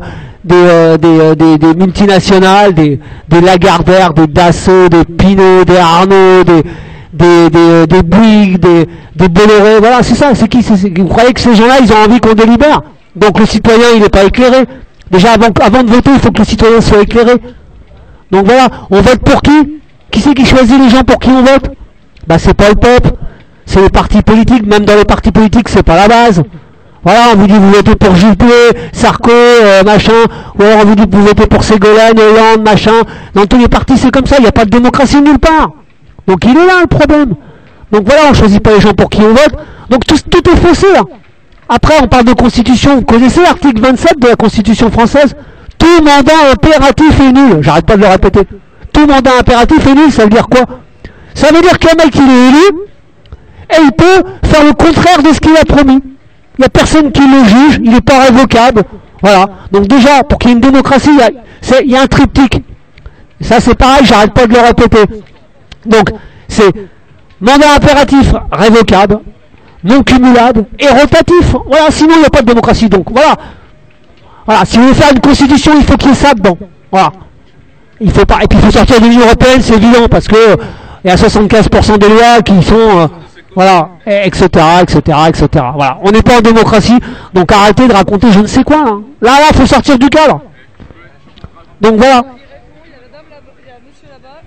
des multinationales, des Lagardère, des Dassault, des Pinot, des Arnaud, des Bouygues, des Bolloré, voilà, c'est ça, c'est qui? Vous croyez que ces gens-là, ils ont envie qu'on délibère? Donc le citoyen, il n'est pas éclairé. Déjà, avant de voter, il faut que le citoyen soit éclairé. Donc voilà, on vote pour qui? Qui c'est qui choisit les gens pour qui on vote? C'est pas le peuple, c'est les partis politiques. Même dans les partis politiques, c'est pas la base. Voilà, on vous dit vous votez pour Juppé, Sarko, machin, ou alors on vous dit vous votez pour Ségolène, Hollande, machin. Dans tous les partis, c'est comme ça, il n'y a pas de démocratie nulle part. Donc il est là le problème. Donc voilà, on choisit pas les gens pour qui on vote. Donc tout est faussé là. Après, on parle de constitution. Vous connaissez l'article 27 de la Constitution française? Tout mandat impératif est nul. J'arrête pas de le répéter. Tout mandat impératif est nul, ça veut dire quoi? Ça veut dire qu'un mec il est élu et il peut faire le contraire de ce qu'il a promis. Il n'y a personne qui le juge, il n'est pas révocable. Voilà. Donc déjà, pour qu'il y ait une démocratie, il y a un triptyque. Ça c'est pareil, j'arrête pas de le répéter. Donc, c'est mandat impératif révocable, non cumulable et rotatif. Voilà, sinon il n'y a pas de démocratie. Donc voilà. Voilà, si vous voulez faire une constitution, il faut qu'il y ait ça dedans. Voilà. Il faut pas. Et puis il faut sortir de l'Union européenne, c'est évident, parce que il y a 75% des lois qui sont voilà, etc. Voilà. On n'est pas en démocratie, donc arrêtez de raconter je ne sais quoi. Hein. Là, faut sortir du cadre. Donc voilà.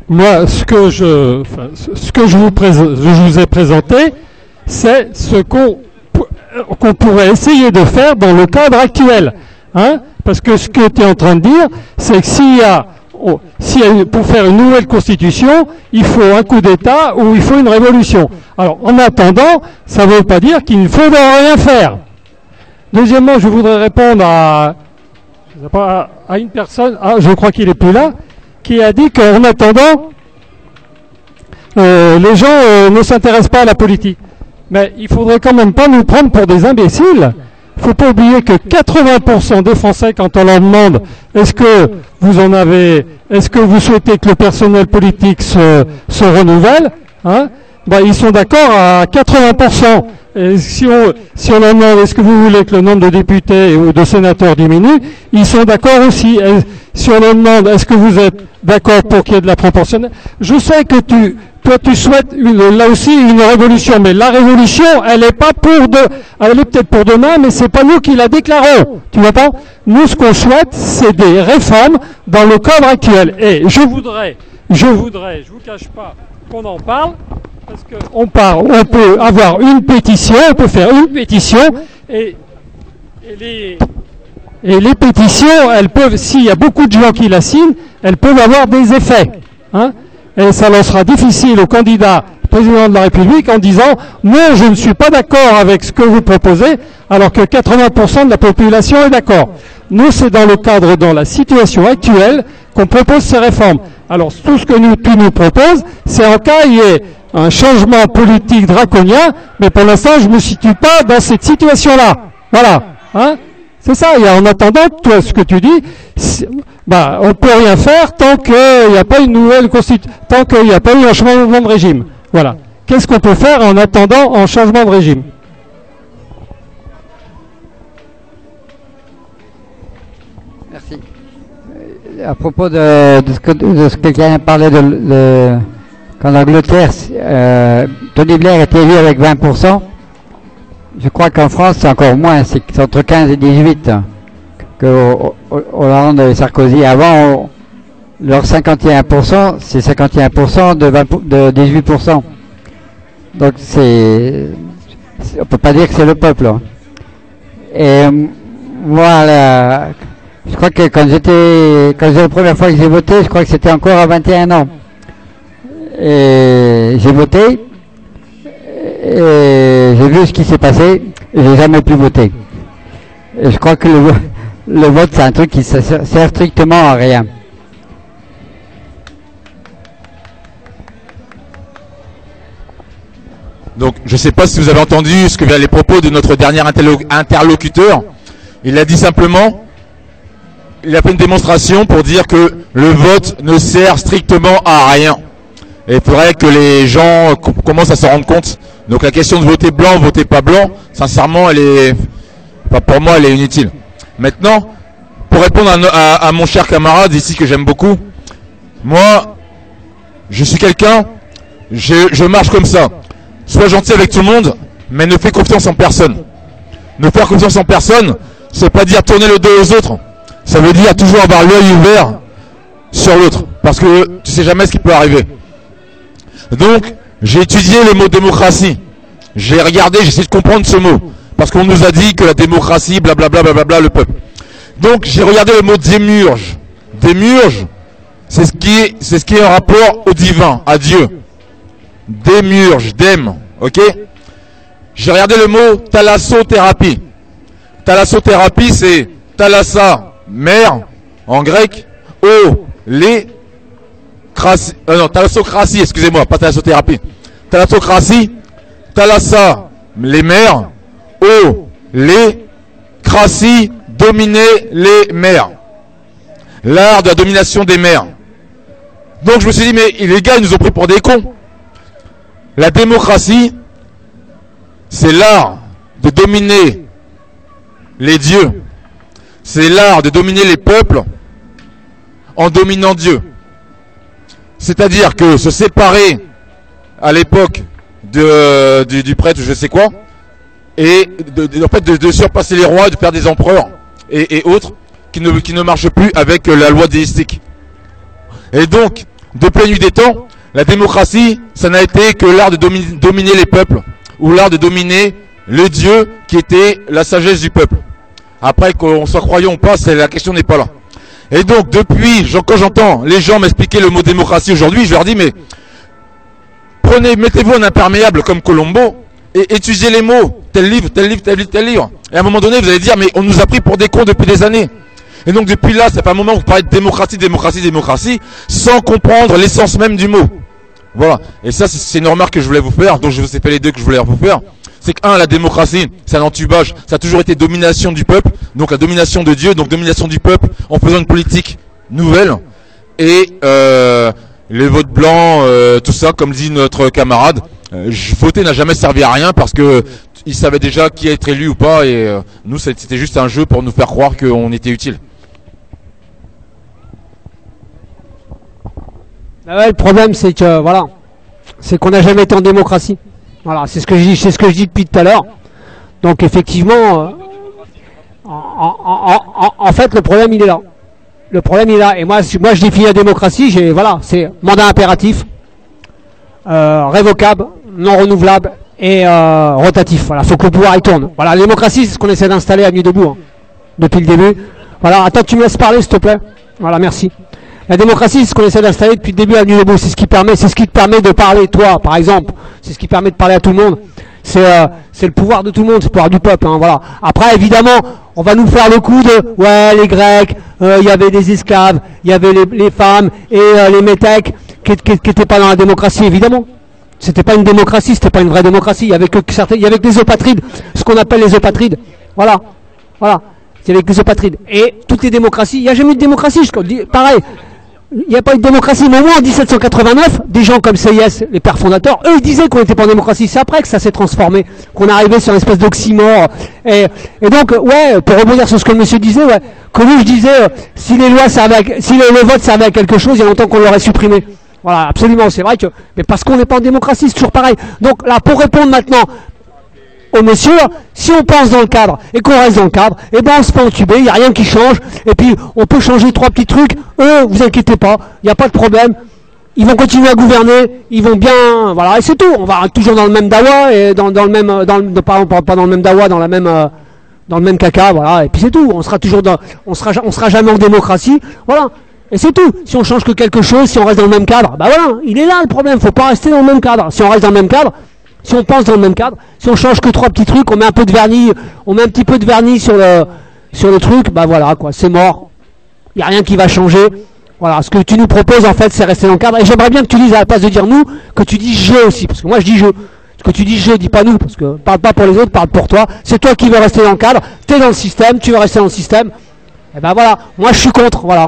moi, ce que je vous ai présenté, c'est ce qu'on pourrait essayer de faire dans le cadre actuel. Hein, parce que ce que tu es en train de dire, c'est que s'il y a, pour faire une nouvelle constitution, il faut un coup d'État ou il faut une révolution. Alors, en attendant, ça ne veut pas dire qu'il ne faudra rien faire. Deuxièmement, je voudrais répondre à une personne, je crois qu'il n'est plus là, qui a dit qu'en attendant, les gens ne s'intéressent pas à la politique. Mais il faudrait quand même pas nous prendre pour des imbéciles. Il ne faut pas oublier que 80% des Français, quand on leur demande est-ce que vous souhaitez que le personnel politique se renouvelle, hein, ils sont d'accord à 80%. Et si on leur demande est-ce que vous voulez que le nombre de députés ou de sénateurs diminue, ils sont d'accord aussi. Et si on leur demande est-ce que vous êtes d'accord pour qu'il y ait de la proportionnelle, je sais que toi tu souhaites là aussi une révolution, mais la révolution, elle est pas elle est peut-être pour demain, mais c'est pas nous qui la déclarons. Tu vois pas? Nous, ce qu'on souhaite, c'est des réformes dans le cadre actuel. Et je voudrais, je vous cache pas qu'on en parle, parce qu'on peut avoir une pétition, on peut faire une pétition, et les pétitions, elles peuvent, s'il y a beaucoup de gens qui la signent, elles peuvent avoir des effets. Hein, et ça lancera difficile au candidat président de la République en disant « Non, je ne suis pas d'accord avec ce que vous proposez », alors que 80% de la population est d'accord. Nous, c'est dans le cadre, dans la situation actuelle, qu'on propose ces réformes. Alors, tout ce que tu nous proposes, c'est en cas il y ait un changement politique draconien, mais pour l'instant, je ne me situe pas dans cette situation-là. Voilà. Hein, c'est ça. Et en attendant, toi, ce que tu dis, on peut rien faire tant qu'il n'y a pas une nouvelle constitution, tant qu'il n'y a pas eu un changement de régime. Voilà. Qu'est-ce qu'on peut faire en attendant un changement de régime? Merci. À propos de ce que quelqu'un parlait quand l'Angleterre, Tony Blair était élu avec 20%, je crois qu'en France c'est encore moins, c'est entre 15 et 18 que Hollande et Sarkozy. Avant, leur 51%, c'est 51% de 18%. Donc on peut pas dire que c'est le peuple. Hein. Et voilà, je crois que quand c'est la première fois que j'ai voté, je crois que c'était encore à 21 ans. Et j'ai voté, et j'ai vu ce qui s'est passé, et j'ai jamais pu voter. Et je crois que le vote, c'est un truc qui sert strictement à rien. Donc, je ne sais pas si vous avez entendu les propos de notre dernier interlocuteur. Il a dit simplement, il a fait une démonstration pour dire que le vote ne sert strictement à rien. Et il faudrait que les gens commencent à s'en rendre compte. Donc la question de voter blanc, voter pas blanc, sincèrement, pour moi, elle est inutile. Maintenant, pour répondre à mon cher camarade ici que j'aime beaucoup, moi, je suis quelqu'un, je marche comme ça. Sois gentil avec tout le monde, mais ne fais confiance en personne. Ne faire confiance en personne, c'est pas dire tourner le dos aux autres. Ça veut dire toujours avoir l'œil ouvert sur l'autre, parce que tu sais jamais ce qui peut arriver. Donc, j'ai étudié le mot démocratie. J'ai regardé, j'ai essayé de comprendre ce mot. Parce qu'on nous a dit que la démocratie, blablabla, blablabla, le peuple. Donc, j'ai regardé le mot démiurge. Démiurge, c'est ce qui est en rapport au divin, à Dieu. Démiurge, ok? J'ai regardé le mot thalassothérapie. Thalassothérapie, c'est thalassa, mère, en grec, thalassocratie, excusez-moi, pas thalassothérapie. Thalassocratie, thalassa, les mères, cratie, dominer les mères. L'art de la domination des mères. Donc je me suis dit, mais les gars, ils nous ont pris pour des cons. La démocratie, c'est l'art de dominer les dieux. C'est l'art de dominer les peuples en dominant Dieu. C'est-à-dire que se séparer à l'époque du prêtre, je sais quoi, et de surpasser les rois, de faire des empereurs et autres qui ne marchent plus avec la loi déistique. Et donc, depuis la nuit des temps, la démocratie, ça n'a été que l'art de dominer les peuples, ou l'art de dominer le Dieu qui était la sagesse du peuple. Après, qu'on soit croyant ou pas, la question n'est pas là. Et donc, depuis, quand j'entends les gens m'expliquer le mot démocratie aujourd'hui, je leur dis, mais mettez-vous un imperméable comme Colombo et étudiez les mots, tel livre, tel livre, tel livre, tel livre. Et à un moment donné, vous allez dire, mais on nous a pris pour des cons depuis des années. Et donc, depuis là, c'est pas un moment où vous parlez de démocratie, démocratie, démocratie, sans comprendre l'essence même du mot. Voilà. Et ça, c'est une remarque que je voulais vous faire, donc je vous ai fait les deux que je voulais vous faire. C'est que, la démocratie, c'est un entubage, ça a toujours été domination du peuple, donc la domination de Dieu, donc domination du peuple, en faisant une politique nouvelle. Et les votes blancs, tout ça, comme dit notre camarade, voter n'a jamais servi à rien parce que ils savaient déjà qui être élu ou pas, et nous, c'était juste un jeu pour nous faire croire qu'on était utile. Ah ouais, le problème, c'est que, voilà, c'est qu'on n'a jamais été en démocratie. Voilà, c'est ce que je dis depuis tout à l'heure. Donc effectivement, en fait, le problème il est là. Le problème il est là. Et moi je définis la démocratie. C'est mandat impératif, révocable, non renouvelable et rotatif. Voilà, faut que le pouvoir y tourne. Voilà, la démocratie, c'est ce qu'on essaie d'installer à Nuit debout hein, depuis le début. Voilà, attends, tu me laisses parler, s'il te plaît. Voilà, merci. La démocratie, c'est ce qu'on essaie d'installer depuis le début à Nuit debout. C'est ce qui te permet de parler, toi, par exemple. C'est ce qui permet de parler à tout le monde. C'est le pouvoir de tout le monde, c'est le pouvoir du peuple. Hein, voilà. Après, évidemment, on va nous faire le coup de ouais, les Grecs, il y avait des esclaves, il y avait les femmes et les métèques qui n'étaient pas dans la démocratie, évidemment. C'était pas une démocratie, c'était pas une vraie démocratie. Il y avait que des eupatrides, ce qu'on appelle les eupatrides. Voilà, voilà. Il y avait que des eupatrides. Et toutes les démocraties, il n'y a jamais eu de démocratie. Pareil. Il n'y a pas eu de démocratie, mais au moins en 1789, des gens comme Sieyès, les pères fondateurs, eux ils disaient qu'on n'était pas en démocratie. C'est après que ça s'est transformé, qu'on est arrivé sur une espèce d'oxymore. Et donc, ouais, pour rebondir sur ce que le monsieur disait, ouais, que lui je disais, si les lois servaient, si le vote servait à quelque chose, il y a longtemps qu'on l'aurait supprimé. Voilà, absolument, c'est vrai que, mais parce qu'on n'est pas en démocratie, c'est toujours pareil. Donc là, pour répondre maintenant au monsieur, si on pense dans le cadre et qu'on reste dans le cadre, et ben on se fait entuber, il n'y a rien qui change, et puis on peut changer 3 petits trucs, eux, vous inquiétez pas, il n'y a pas de problème, ils vont continuer à gouverner, ils vont bien, voilà, et c'est tout, on va toujours dans le même dawa, et dans le même, pas dans le même dawa, dans le même caca, voilà, et puis c'est tout, on sera jamais en démocratie, voilà, et c'est tout, si on change que quelque chose, si on reste dans le même cadre, bah voilà, il est là le problème, faut pas rester dans le même cadre, si on reste dans le même cadre, si on pense dans le même cadre, si on change que 3 petits trucs, on met un peu de vernis, on met un petit peu de vernis sur le truc, bah voilà quoi, c'est mort. Il n'y a rien qui va changer. Voilà, ce que tu nous proposes en fait, c'est rester dans le cadre. Et j'aimerais bien que tu dises à la place de dire nous, que tu dis je aussi, parce que moi je dis je. Ce que tu dis je, dis pas nous, parce que parle pas pour les autres, parle pour toi. C'est toi qui veux rester dans le cadre, t'es dans le système, tu veux rester dans le système. Et ben voilà, moi je suis contre, voilà.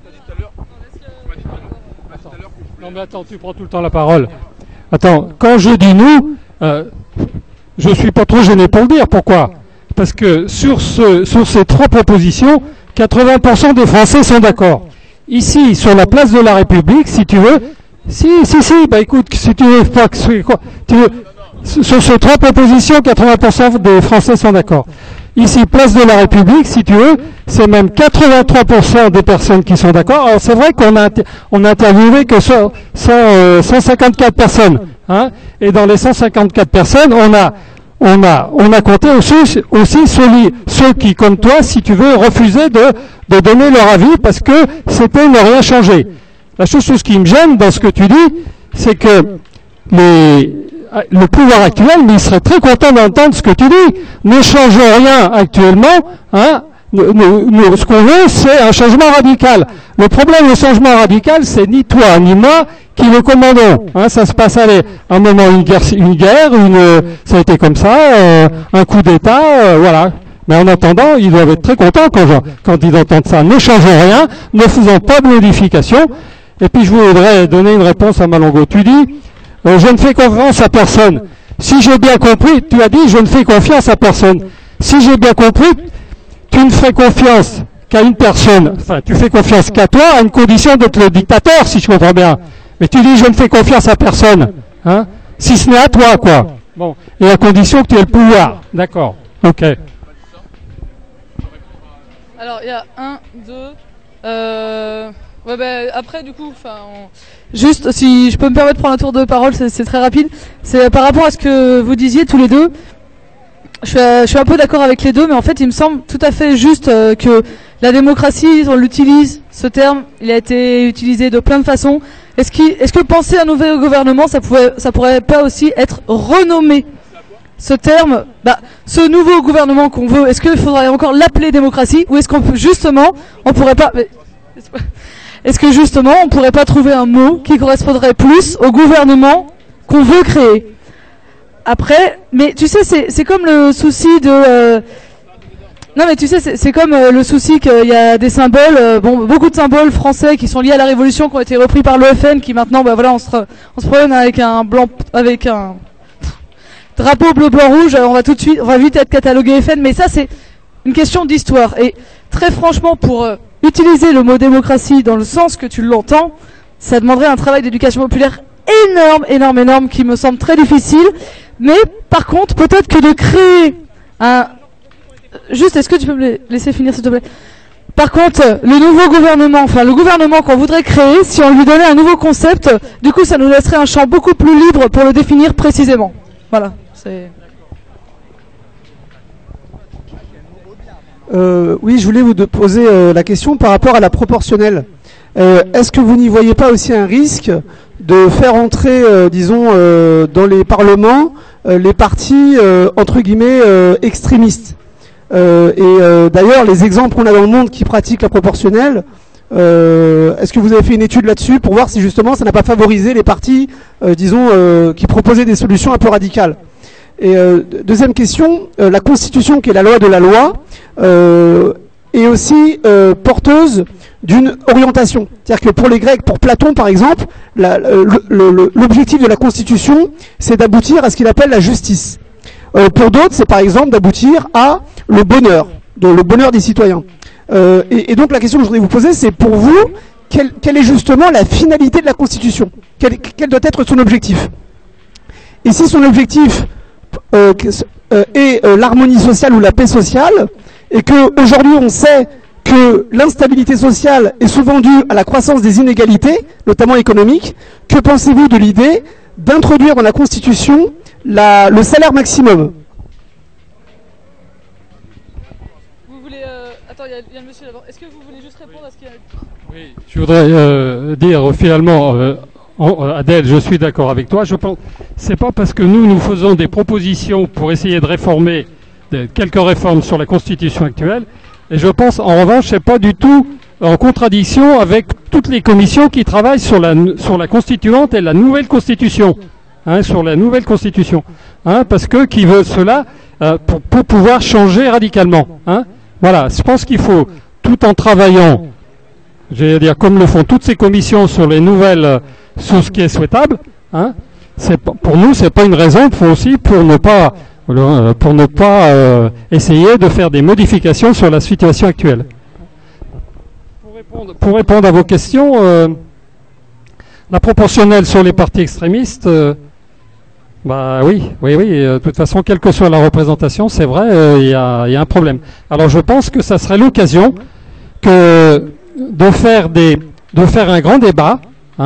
Non mais attends, tu prends tout le temps la parole. Attends, quand je dis nous, je suis pas trop gêné pour le dire. Pourquoi? Parce que sur ces 3 propositions, 80% des Français sont d'accord. Ici, sur la place de la République, si tu veux, bah écoute, si tu veux pas que sur ces 3 propositions, 80% des Français sont d'accord. Ici, place de la République, si tu veux, c'est même 83% des personnes qui sont d'accord. Alors c'est vrai qu'on a interviewé que 154 personnes, hein, et dans les 154 personnes, on a compté aussi ceux qui, comme toi, si tu veux, refusaient de donner leur avis parce que c'était ne rien changer. La chose qui me gêne dans ce que tu dis, c'est que le pouvoir actuel, mais il serait très content d'entendre ce que tu dis. Ne changeons rien actuellement, hein. Ce qu'on veut, c'est un changement radical. Le problème, le changement radical, c'est ni toi ni moi qui le commandons. Hein, ça se passe à un moment, une guerre, ça a été comme ça, un coup d'État, voilà. Mais en attendant, ils doivent être très contents quand ils entendent ça. Ne changeons rien, ne faisons pas de modifications. Et puis je voudrais donner une réponse à Malongo. Tu dis, je ne fais confiance à personne. Si j'ai bien compris, tu as dit, je ne fais confiance à personne. Si j'ai bien compris, tu ne fais confiance qu'à une personne. Enfin, tu fais confiance qu'à toi, à une condition d'être le dictateur, si je comprends bien. Mais tu dis, je ne fais confiance à personne. Hein, si ce n'est à toi, quoi. Bon. Et à condition que tu aies le pouvoir. D'accord. Ok. Alors, il y a 1, 2... Ouais, après, du coup, juste, si je peux me permettre de prendre un tour de parole, c'est très rapide. C'est par rapport à ce que vous disiez tous les deux. Je suis un peu d'accord avec les deux, mais en fait, il me semble tout à fait juste que la démocratie, on l'utilise, ce terme, il a été utilisé de plein de façons. Est-ce que penser à un nouvel gouvernement, ça pourrait pas aussi être renommé? Ce terme, ce nouveau gouvernement qu'on veut, est-ce qu'il faudrait encore l'appeler démocratie, ou est-ce qu'on peut justement, on pourrait pas, est-ce que justement, on pourrait pas trouver un mot qui correspondrait plus au gouvernement qu'on veut créer? Après, mais tu sais, c'est comme le souci de... non, mais tu sais, c'est comme le souci qu'il y a des symboles, beaucoup de symboles français qui sont liés à la Révolution, qui ont été repris par le FN, qui maintenant, on se promène avec un drapeau bleu, blanc, rouge, on va vite être catalogué FN, mais ça, c'est une question d'histoire. Et très franchement, pour utiliser le mot démocratie dans le sens que tu l'entends, ça demanderait un travail d'éducation populaire énorme, qui me semble très difficile. Mais par contre, peut-être que de créer un... Juste, est-ce que tu peux me laisser finir, s'il te plaît? Par contre, le gouvernement qu'on voudrait créer, si on lui donnait un nouveau concept, du coup, ça nous laisserait un champ beaucoup plus libre pour le définir précisément. Voilà. Oui, je voulais vous poser la question par rapport à la proportionnelle. Est-ce que vous n'y voyez pas aussi un risque de faire entrer, dans les parlements, les partis entre guillemets extrémistes? D'ailleurs, les exemples qu'on a dans le monde qui pratiquent la proportionnelle, est-ce que vous avez fait une étude là-dessus pour voir si justement ça n'a pas favorisé les partis, qui proposaient des solutions un peu radicales? Et deuxième question, la Constitution, qui est la loi de la loi, est aussi porteuse d'une orientation. C'est-à-dire que pour les Grecs, pour Platon par exemple, l'objectif de la Constitution, c'est d'aboutir à ce qu'il appelle la justice. Pour d'autres, c'est par exemple d'aboutir à le bonheur des citoyens. Et donc la question que je voudrais vous poser, c'est pour vous, quelle est justement la finalité de la Constitution? Quel doit être son objectif? Et si son objectif est l'harmonie sociale ou la paix sociale, et qu'aujourd'hui on sait que l'instabilité sociale est souvent due à la croissance des inégalités, notamment économiques, que pensez-vous de l'idée d'introduire dans la Constitution le salaire maximum? Vous voulez... Attends, il y a le monsieur d'abord. Est-ce que vous voulez juste répondre à ce qu'il y a... Oui, je voudrais dire finalement... Adèle, je suis d'accord avec toi. Je pense, c'est pas parce que nous faisons des propositions pour essayer de réformer quelques réformes sur la Constitution actuelle, et je pense en revanche c'est pas du tout en contradiction avec toutes les commissions qui travaillent sur la constituante et la nouvelle Constitution, sur la nouvelle Constitution, parce que qui veut cela pour pouvoir changer radicalement, Voilà, je pense qu'il faut, tout en travaillant, j'allais dire comme le font toutes ces commissions sur les nouvelles, sur ce qui est souhaitable, pour nous c'est pas une raison, faut aussi pour ne pas essayer de faire des modifications sur la situation actuelle. Pour répondre à vos questions, la proportionnelle sur les partis extrémistes, oui, de toute façon, quelle que soit la représentation, c'est vrai, il y a un problème. Alors je pense que ça serait l'occasion de faire un grand débat,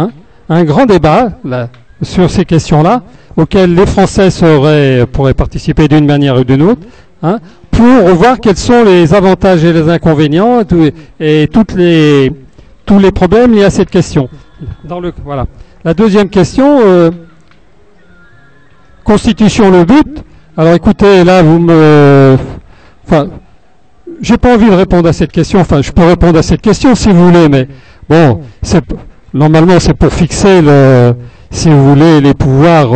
sur ces questions-là, auxquelles les Français pourraient participer d'une manière ou d'une autre, pour voir quels sont les avantages et les inconvénients et tous les problèmes liés à cette question. Voilà. La deuxième question, Constitution, le but. Alors écoutez, là j'ai pas envie de répondre à cette question. Enfin, je peux répondre à cette question si vous voulez, mais bon, normalement c'est pour fixer si vous voulez, les pouvoirs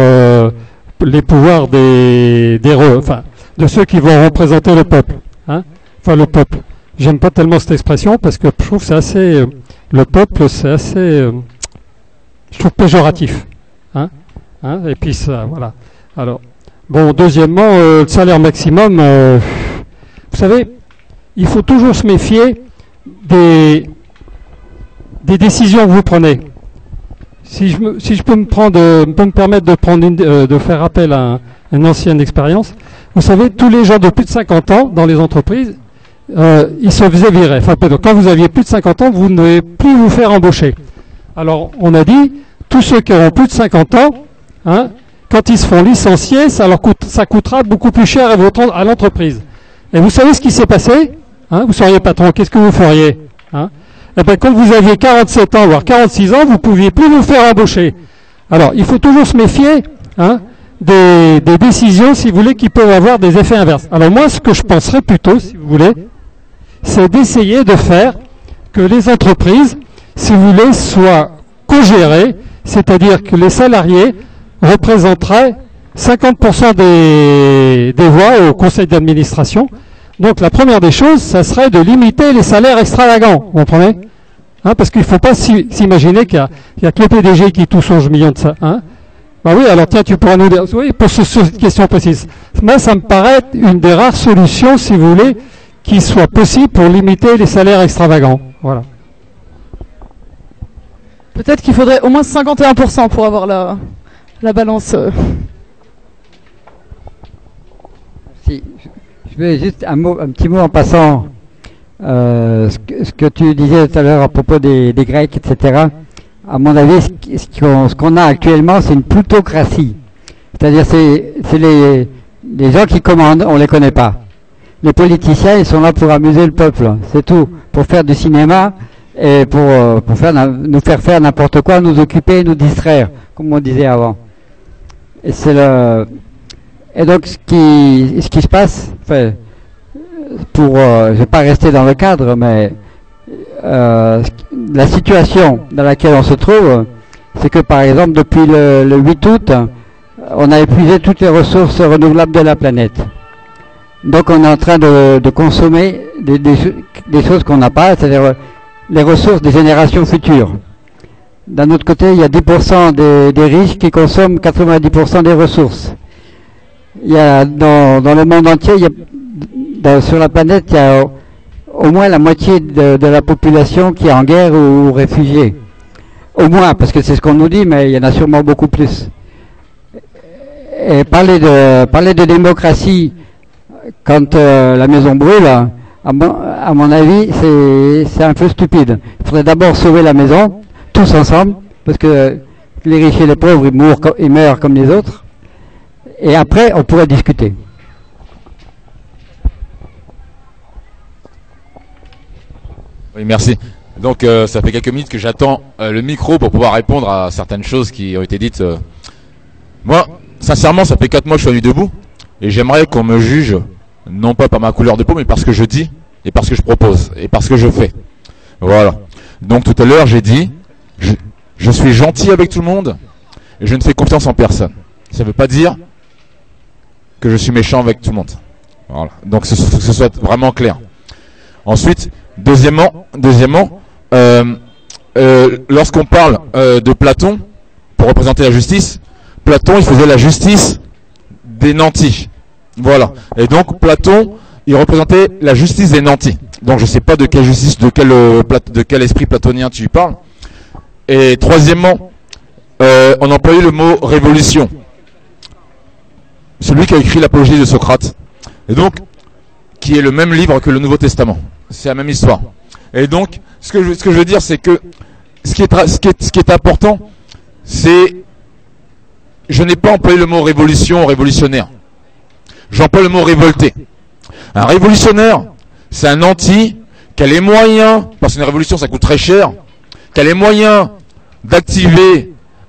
de ceux qui vont représenter le peuple, le peuple. J'aime pas tellement cette expression parce que je trouve que c'est assez, le peuple, c'est assez, je trouve péjoratif, et puis ça, voilà. Alors, bon, deuxièmement, le salaire maximum, vous savez, il faut toujours se méfier des décisions que vous prenez. Si je peux me permettre de faire appel à une ancienne expérience, vous savez, tous les gens de plus de 50 ans dans les entreprises, ils se faisaient virer. Enfin, quand vous aviez plus de 50 ans, vous ne devez plus vous faire embaucher. Alors, on a dit, tous ceux qui auront plus de 50 ans, hein, quand ils se font licencier, ça coûtera beaucoup plus cher à l'entreprise. Et vous savez ce qui s'est passé, hein, vous seriez patron, qu'est-ce que vous feriez, hein? Eh bien, quand vous aviez 47 ans, voire 46 ans, vous ne pouviez plus vous faire embaucher. Alors, il faut toujours se méfier, hein, des décisions, si vous voulez, qui peuvent avoir des effets inverses. Alors moi, ce que je penserais plutôt, si vous voulez, c'est d'essayer de faire que les entreprises, si vous voulez, soient co-gérées, c'est-à-dire que les salariés représenteraient 50% des voix au conseil d'administration. Donc la première des choses, ça serait de limiter les salaires extravagants, vous comprenez, hein, parce qu'il ne faut pas s'imaginer qu'il y a que le PDG qui touche 11 millions de ça. Hein. Bah oui, alors tiens, tu pourras nous dire, oui, pour cette question précise. Moi, ça me paraît une des rares solutions, si vous voulez, qui soit possible pour limiter les salaires extravagants. Voilà. Peut-être qu'il faudrait au moins 51% pour avoir la balance. Si, je vais juste un petit mot en passant. Ce que tu disais tout à l'heure à propos des Grecs, etc. À mon avis, ce qu'on a actuellement, c'est une plutocratie. C'est-à-dire, c'est les gens qui commandent, on les connaît pas. Les politiciens, ils sont là pour amuser le peuple, c'est tout. Pour faire du cinéma et pour nous faire faire n'importe quoi, nous occuper, nous distraire, comme on disait avant. Et et donc, ce qui se passe, enfin, je vais pas rester dans le cadre, mais la situation dans laquelle on se trouve, c'est que par exemple depuis le 8 août, on a épuisé toutes les ressources renouvelables de la planète. Donc on est en train de consommer des choses qu'on n'a pas, c'est-à-dire les ressources des générations futures. D'un autre côté, il y a 10% des riches qui consomment 90% des ressources. Il y a dans le monde entier, sur la planète, il y a au moins la moitié de la population qui est en guerre ou réfugiée. Au moins, parce que c'est ce qu'on nous dit, mais il y en a sûrement beaucoup plus. Et parler de démocratie quand la maison brûle, à mon avis, c'est un peu stupide. Il faudrait d'abord sauver la maison, tous ensemble, parce que les riches et les pauvres, ils meurent comme les autres. Et après, on pourrait discuter. Oui, merci. Donc, ça fait quelques minutes que j'attends le micro pour pouvoir répondre à certaines choses qui ont été dites. Moi, sincèrement, ça fait 4 mois que je suis venu debout, et j'aimerais qu'on me juge, non pas par ma couleur de peau, mais parce que je dis, et parce que je propose, et parce que je fais. Voilà. Donc, tout à l'heure, j'ai dit, je suis gentil avec tout le monde, et je ne fais confiance en personne. Ça ne veut pas dire que je suis méchant avec tout le monde. Voilà. Donc, que ce soit vraiment clair. Ensuite, deuxièmement, lorsqu'on parle de Platon, pour représenter la justice, Platon, il faisait la justice des nantis. Voilà. Et donc, Platon, il représentait la justice des nantis. Donc, je ne sais pas de quelle justice, de quel esprit platonien tu parles. Et troisièmement, on employait le mot révolution. Celui qui a écrit l'Apologie de Socrate. Et donc, qui est le même livre que le Nouveau Testament. C'est la même histoire. Et donc, ce que je veux dire, c'est que ce qui est important, c'est, je n'ai pas employé le mot révolution, révolutionnaire. J'emploie le mot révolté. Un révolutionnaire, c'est un anti qui a les moyens, parce qu'une révolution ça coûte très cher, qui a les moyens d'activer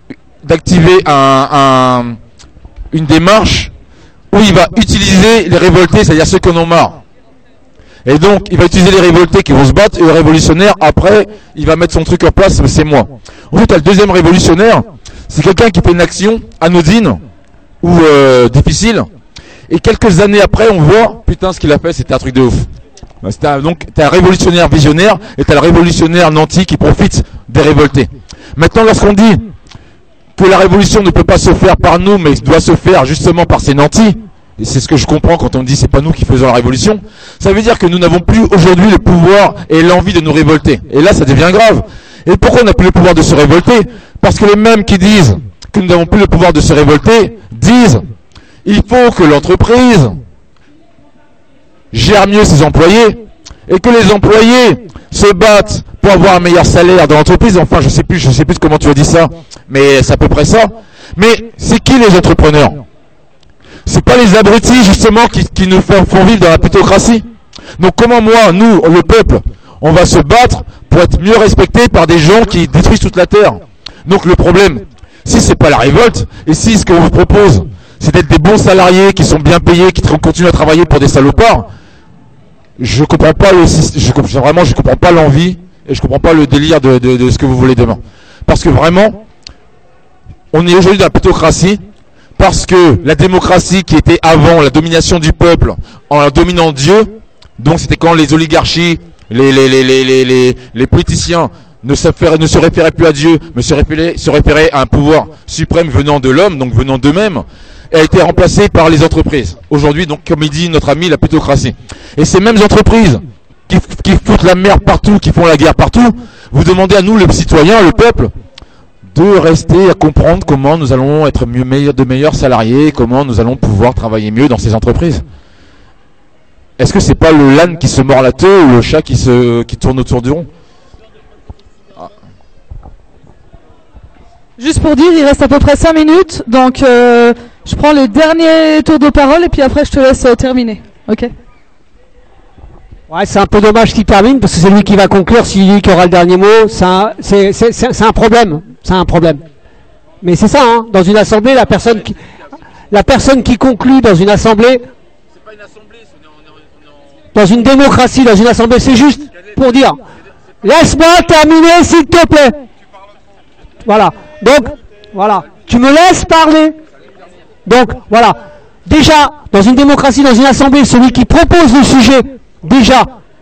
une démarche où il va utiliser les révoltés, c'est-à-dire ceux qui en ont marre. Et donc, il va utiliser les révoltés qui vont se battre, et le révolutionnaire, après, il va mettre son truc en place, c'est moi. Ensuite, le deuxième révolutionnaire, c'est quelqu'un qui fait une action anodine ou difficile, et quelques années après, on voit, putain, ce qu'il a fait, c'était un truc de ouf. Donc, t'as un révolutionnaire visionnaire, et t'as le révolutionnaire nanti qui profite des révoltés. Maintenant, lorsqu'on dit que la révolution ne peut pas se faire par nous, mais doit se faire justement par ces nantis, et c'est ce que je comprends quand on dit c'est pas nous qui faisons la révolution, ça veut dire que nous n'avons plus aujourd'hui le pouvoir et l'envie de nous révolter. Et là, ça devient grave. Et pourquoi on n'a plus le pouvoir de se révolter? Parce que les mêmes qui disent que nous n'avons plus le pouvoir de se révolter disent il faut que l'entreprise gère mieux ses employés, et que les employés se battent pour avoir un meilleur salaire dans l'entreprise, enfin je sais plus comment tu as dit ça, mais c'est à peu près ça. Mais c'est qui les entrepreneurs? C'est pas les abrutis justement qui nous font vivre dans la plutocratie? Donc comment moi, nous, le peuple, on va se battre pour être mieux respectés par des gens qui détruisent toute la terre? Donc le problème, si c'est pas la révolte, et si ce qu'on vous propose, c'est d'être des bons salariés qui sont bien payés, qui continuent à travailler pour des salopards, je comprends pas je comprends pas l'envie et je comprends pas le délire de ce que vous voulez demain. Parce que vraiment, on est aujourd'hui dans la plutocratie, parce que la démocratie qui était avant la domination du peuple en dominant Dieu, donc c'était quand les oligarchies, les politiciens ne se référaient plus à Dieu, mais se référaient à un pouvoir suprême venant de l'homme, donc venant d'eux-mêmes, a été remplacée par les entreprises. Aujourd'hui, donc, comme il dit notre ami, la plutocratie. Et ces mêmes entreprises qui foutent la merde partout, qui font la guerre partout, vous demandez à nous, les citoyens, le peuple, de rester à comprendre comment nous allons être de meilleurs salariés, comment nous allons pouvoir travailler mieux dans ces entreprises. Est-ce que c'est pas le l'âne qui se mord la queue ou le chat qui tourne autour du rond? Juste pour dire, il reste à peu près 5 minutes, donc je prends les derniers tours de parole et puis après je te laisse terminer. Ok? Ouais, c'est un peu dommage qu'il termine parce que c'est lui qui va conclure, c'est lui qui aura le dernier mot. C'est un problème. C'est un problème. Mais c'est ça, hein, dans une assemblée, la personne qui conclut dans une assemblée, dans une démocratie, dans une assemblée, c'est juste pour dire laisse-moi terminer s'il te plaît. Voilà. Donc, voilà. Tu me laisses parler. Donc, voilà. Déjà, dans une démocratie, dans une assemblée, celui qui propose le sujet, déjà,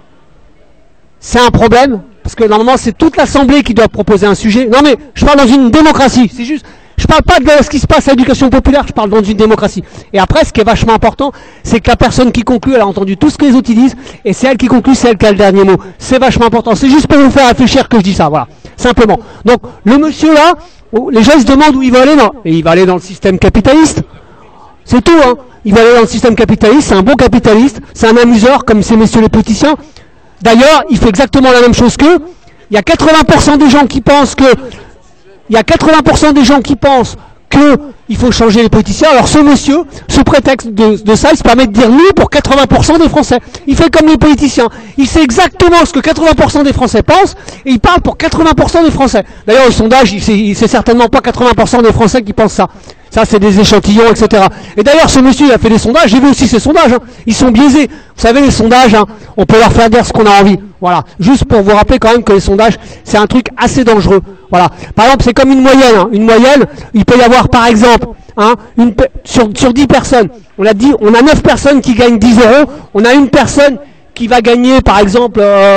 c'est un problème. Parce que normalement, c'est toute l'assemblée qui doit proposer un sujet. Non mais, je parle dans une démocratie. C'est juste, je parle pas de ce qui se passe à l'éducation populaire, je parle dans une démocratie. Et après, ce qui est vachement important, c'est que la personne qui conclut, elle a entendu tout ce que les autres disent, et c'est elle qui conclut, c'est elle qui a le dernier mot. C'est vachement important. C'est juste pour vous faire réfléchir que je dis ça, voilà. Simplement. Donc, le monsieur là, les gens ils se demandent où il va aller, non? Et il va aller dans le système capitaliste. C'est tout, hein. Il va aller dans le système capitaliste, c'est un bon capitaliste, c'est un amuseur, comme ces messieurs les politiciens. D'ailleurs, il fait exactement la même chose qu'eux. Il y a 80% des gens qui pensent que... Il y a 80% des gens qui pensent qu'il faut changer les politiciens. Alors ce monsieur, sous prétexte de ça, il se permet de dire oui pour 80% des Français. Il fait comme les politiciens. Il sait exactement ce que 80% des Français pensent et il parle pour 80% des Français. D'ailleurs, au sondage, il sait certainement pas 80% des Français qui pensent ça. Ça, c'est des échantillons, etc. Et d'ailleurs, ce monsieur, il a fait des sondages. J'ai vu aussi ces sondages. Hein. Ils sont biaisés. Vous savez, les sondages, hein, on peut leur faire dire ce qu'on a envie. Voilà. Juste pour vous rappeler quand même que les sondages, c'est un truc assez dangereux. Voilà. Par exemple, c'est comme une moyenne. Hein. Une moyenne, il peut y avoir, par exemple, hein, sur 10 personnes. On a dit, on a 9 personnes qui gagnent 10 €. On a une personne qui va gagner, par exemple,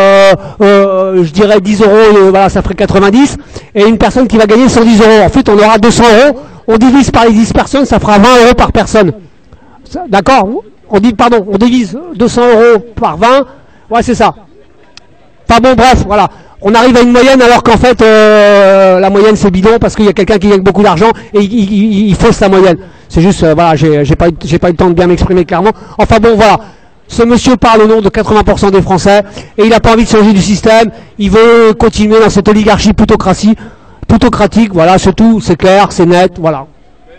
je dirais 10 €, voilà, ça ferait 90. Et une personne qui va gagner 110 €. En fait, on aura 200 €. On divise par les 10 personnes, ça fera 20 € par personne. D'accord? On divise 200 € par 20. Ouais, c'est ça. Enfin bon, bref, voilà. On arrive à une moyenne alors qu'en fait, la moyenne c'est bidon parce qu'il y a quelqu'un qui gagne beaucoup d'argent et il fausse la moyenne. C'est juste, voilà, j'ai pas eu le temps de bien m'exprimer clairement. Enfin bon, voilà. Ce monsieur parle au nom de 80% des Français et il n'a pas envie de changer du système. Il veut continuer dans cette oligarchie plutocratique, voilà, c'est tout, c'est clair, c'est net, voilà.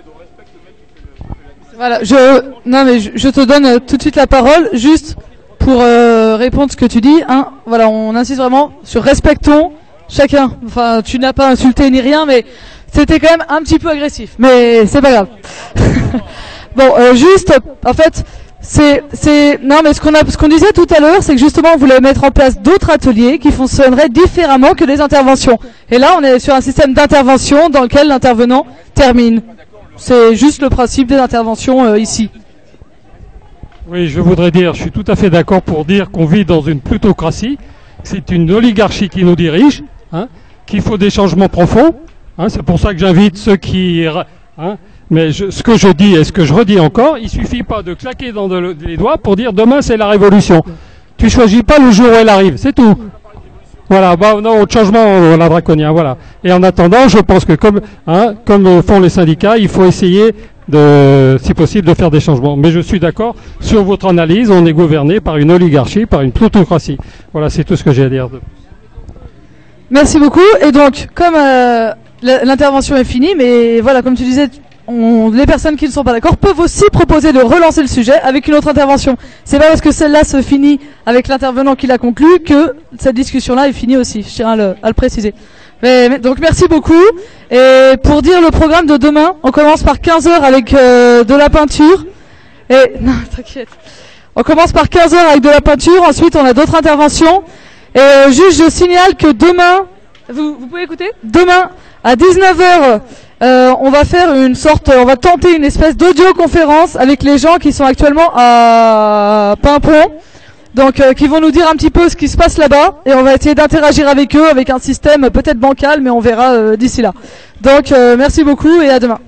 Voilà, je te donne tout de suite la parole, juste pour répondre à ce que tu dis. Hein, voilà, on insiste vraiment sur respectons chacun. Enfin, tu n'as pas insulté ni rien, mais c'était quand même un petit peu agressif. Mais c'est pas grave. Bon, juste, en fait, non, mais ce qu'on disait tout à l'heure, c'est que justement, on voulait mettre en place d'autres ateliers qui fonctionneraient différemment que les interventions. Et là, on est sur un système d'intervention dans lequel l'intervenant termine. C'est juste le principe des interventions ici. Oui, je voudrais dire, je suis tout à fait d'accord pour dire qu'on vit dans une plutocratie. C'est une oligarchie qui nous dirige, hein, qu'il faut des changements profonds. Hein, c'est pour ça que j'invite ceux qui... Hein, mais ce que je dis et ce que je redis encore, il suffit pas de claquer dans les doigts pour dire demain c'est la révolution. Tu choisis pas le jour où elle arrive, c'est tout. Voilà, non, au changement, la draconien, voilà. Et en attendant, je pense que comme font les syndicats, il faut essayer si possible, de faire des changements. Mais je suis d'accord sur votre analyse, on est gouverné par une oligarchie, par une plutocratie. Voilà, c'est tout ce que j'ai à dire. Merci beaucoup. Et donc, comme l'intervention est finie, mais voilà, comme tu disais, les personnes qui ne sont pas d'accord peuvent aussi proposer de relancer le sujet avec une autre intervention. C'est pas parce que celle-là se finit avec l'intervenant qui l'a conclu que cette discussion-là est finie aussi. Je tiens à le préciser. Donc merci beaucoup. Et pour dire le programme de demain, on commence par 15h avec de la peinture. Non, t'inquiète. On commence par 15h avec de la peinture. Ensuite, on a d'autres interventions. Et juste, je signale que demain, vous pouvez écouter ? Demain, à 19h, on va tenter une espèce d'audioconférence avec les gens qui sont actuellement à Pimpon. Donc, qui vont nous dire un petit peu ce qui se passe là-bas. Et on va essayer d'interagir avec eux avec un système peut-être bancal, mais on verra d'ici là. Donc, merci beaucoup et à demain.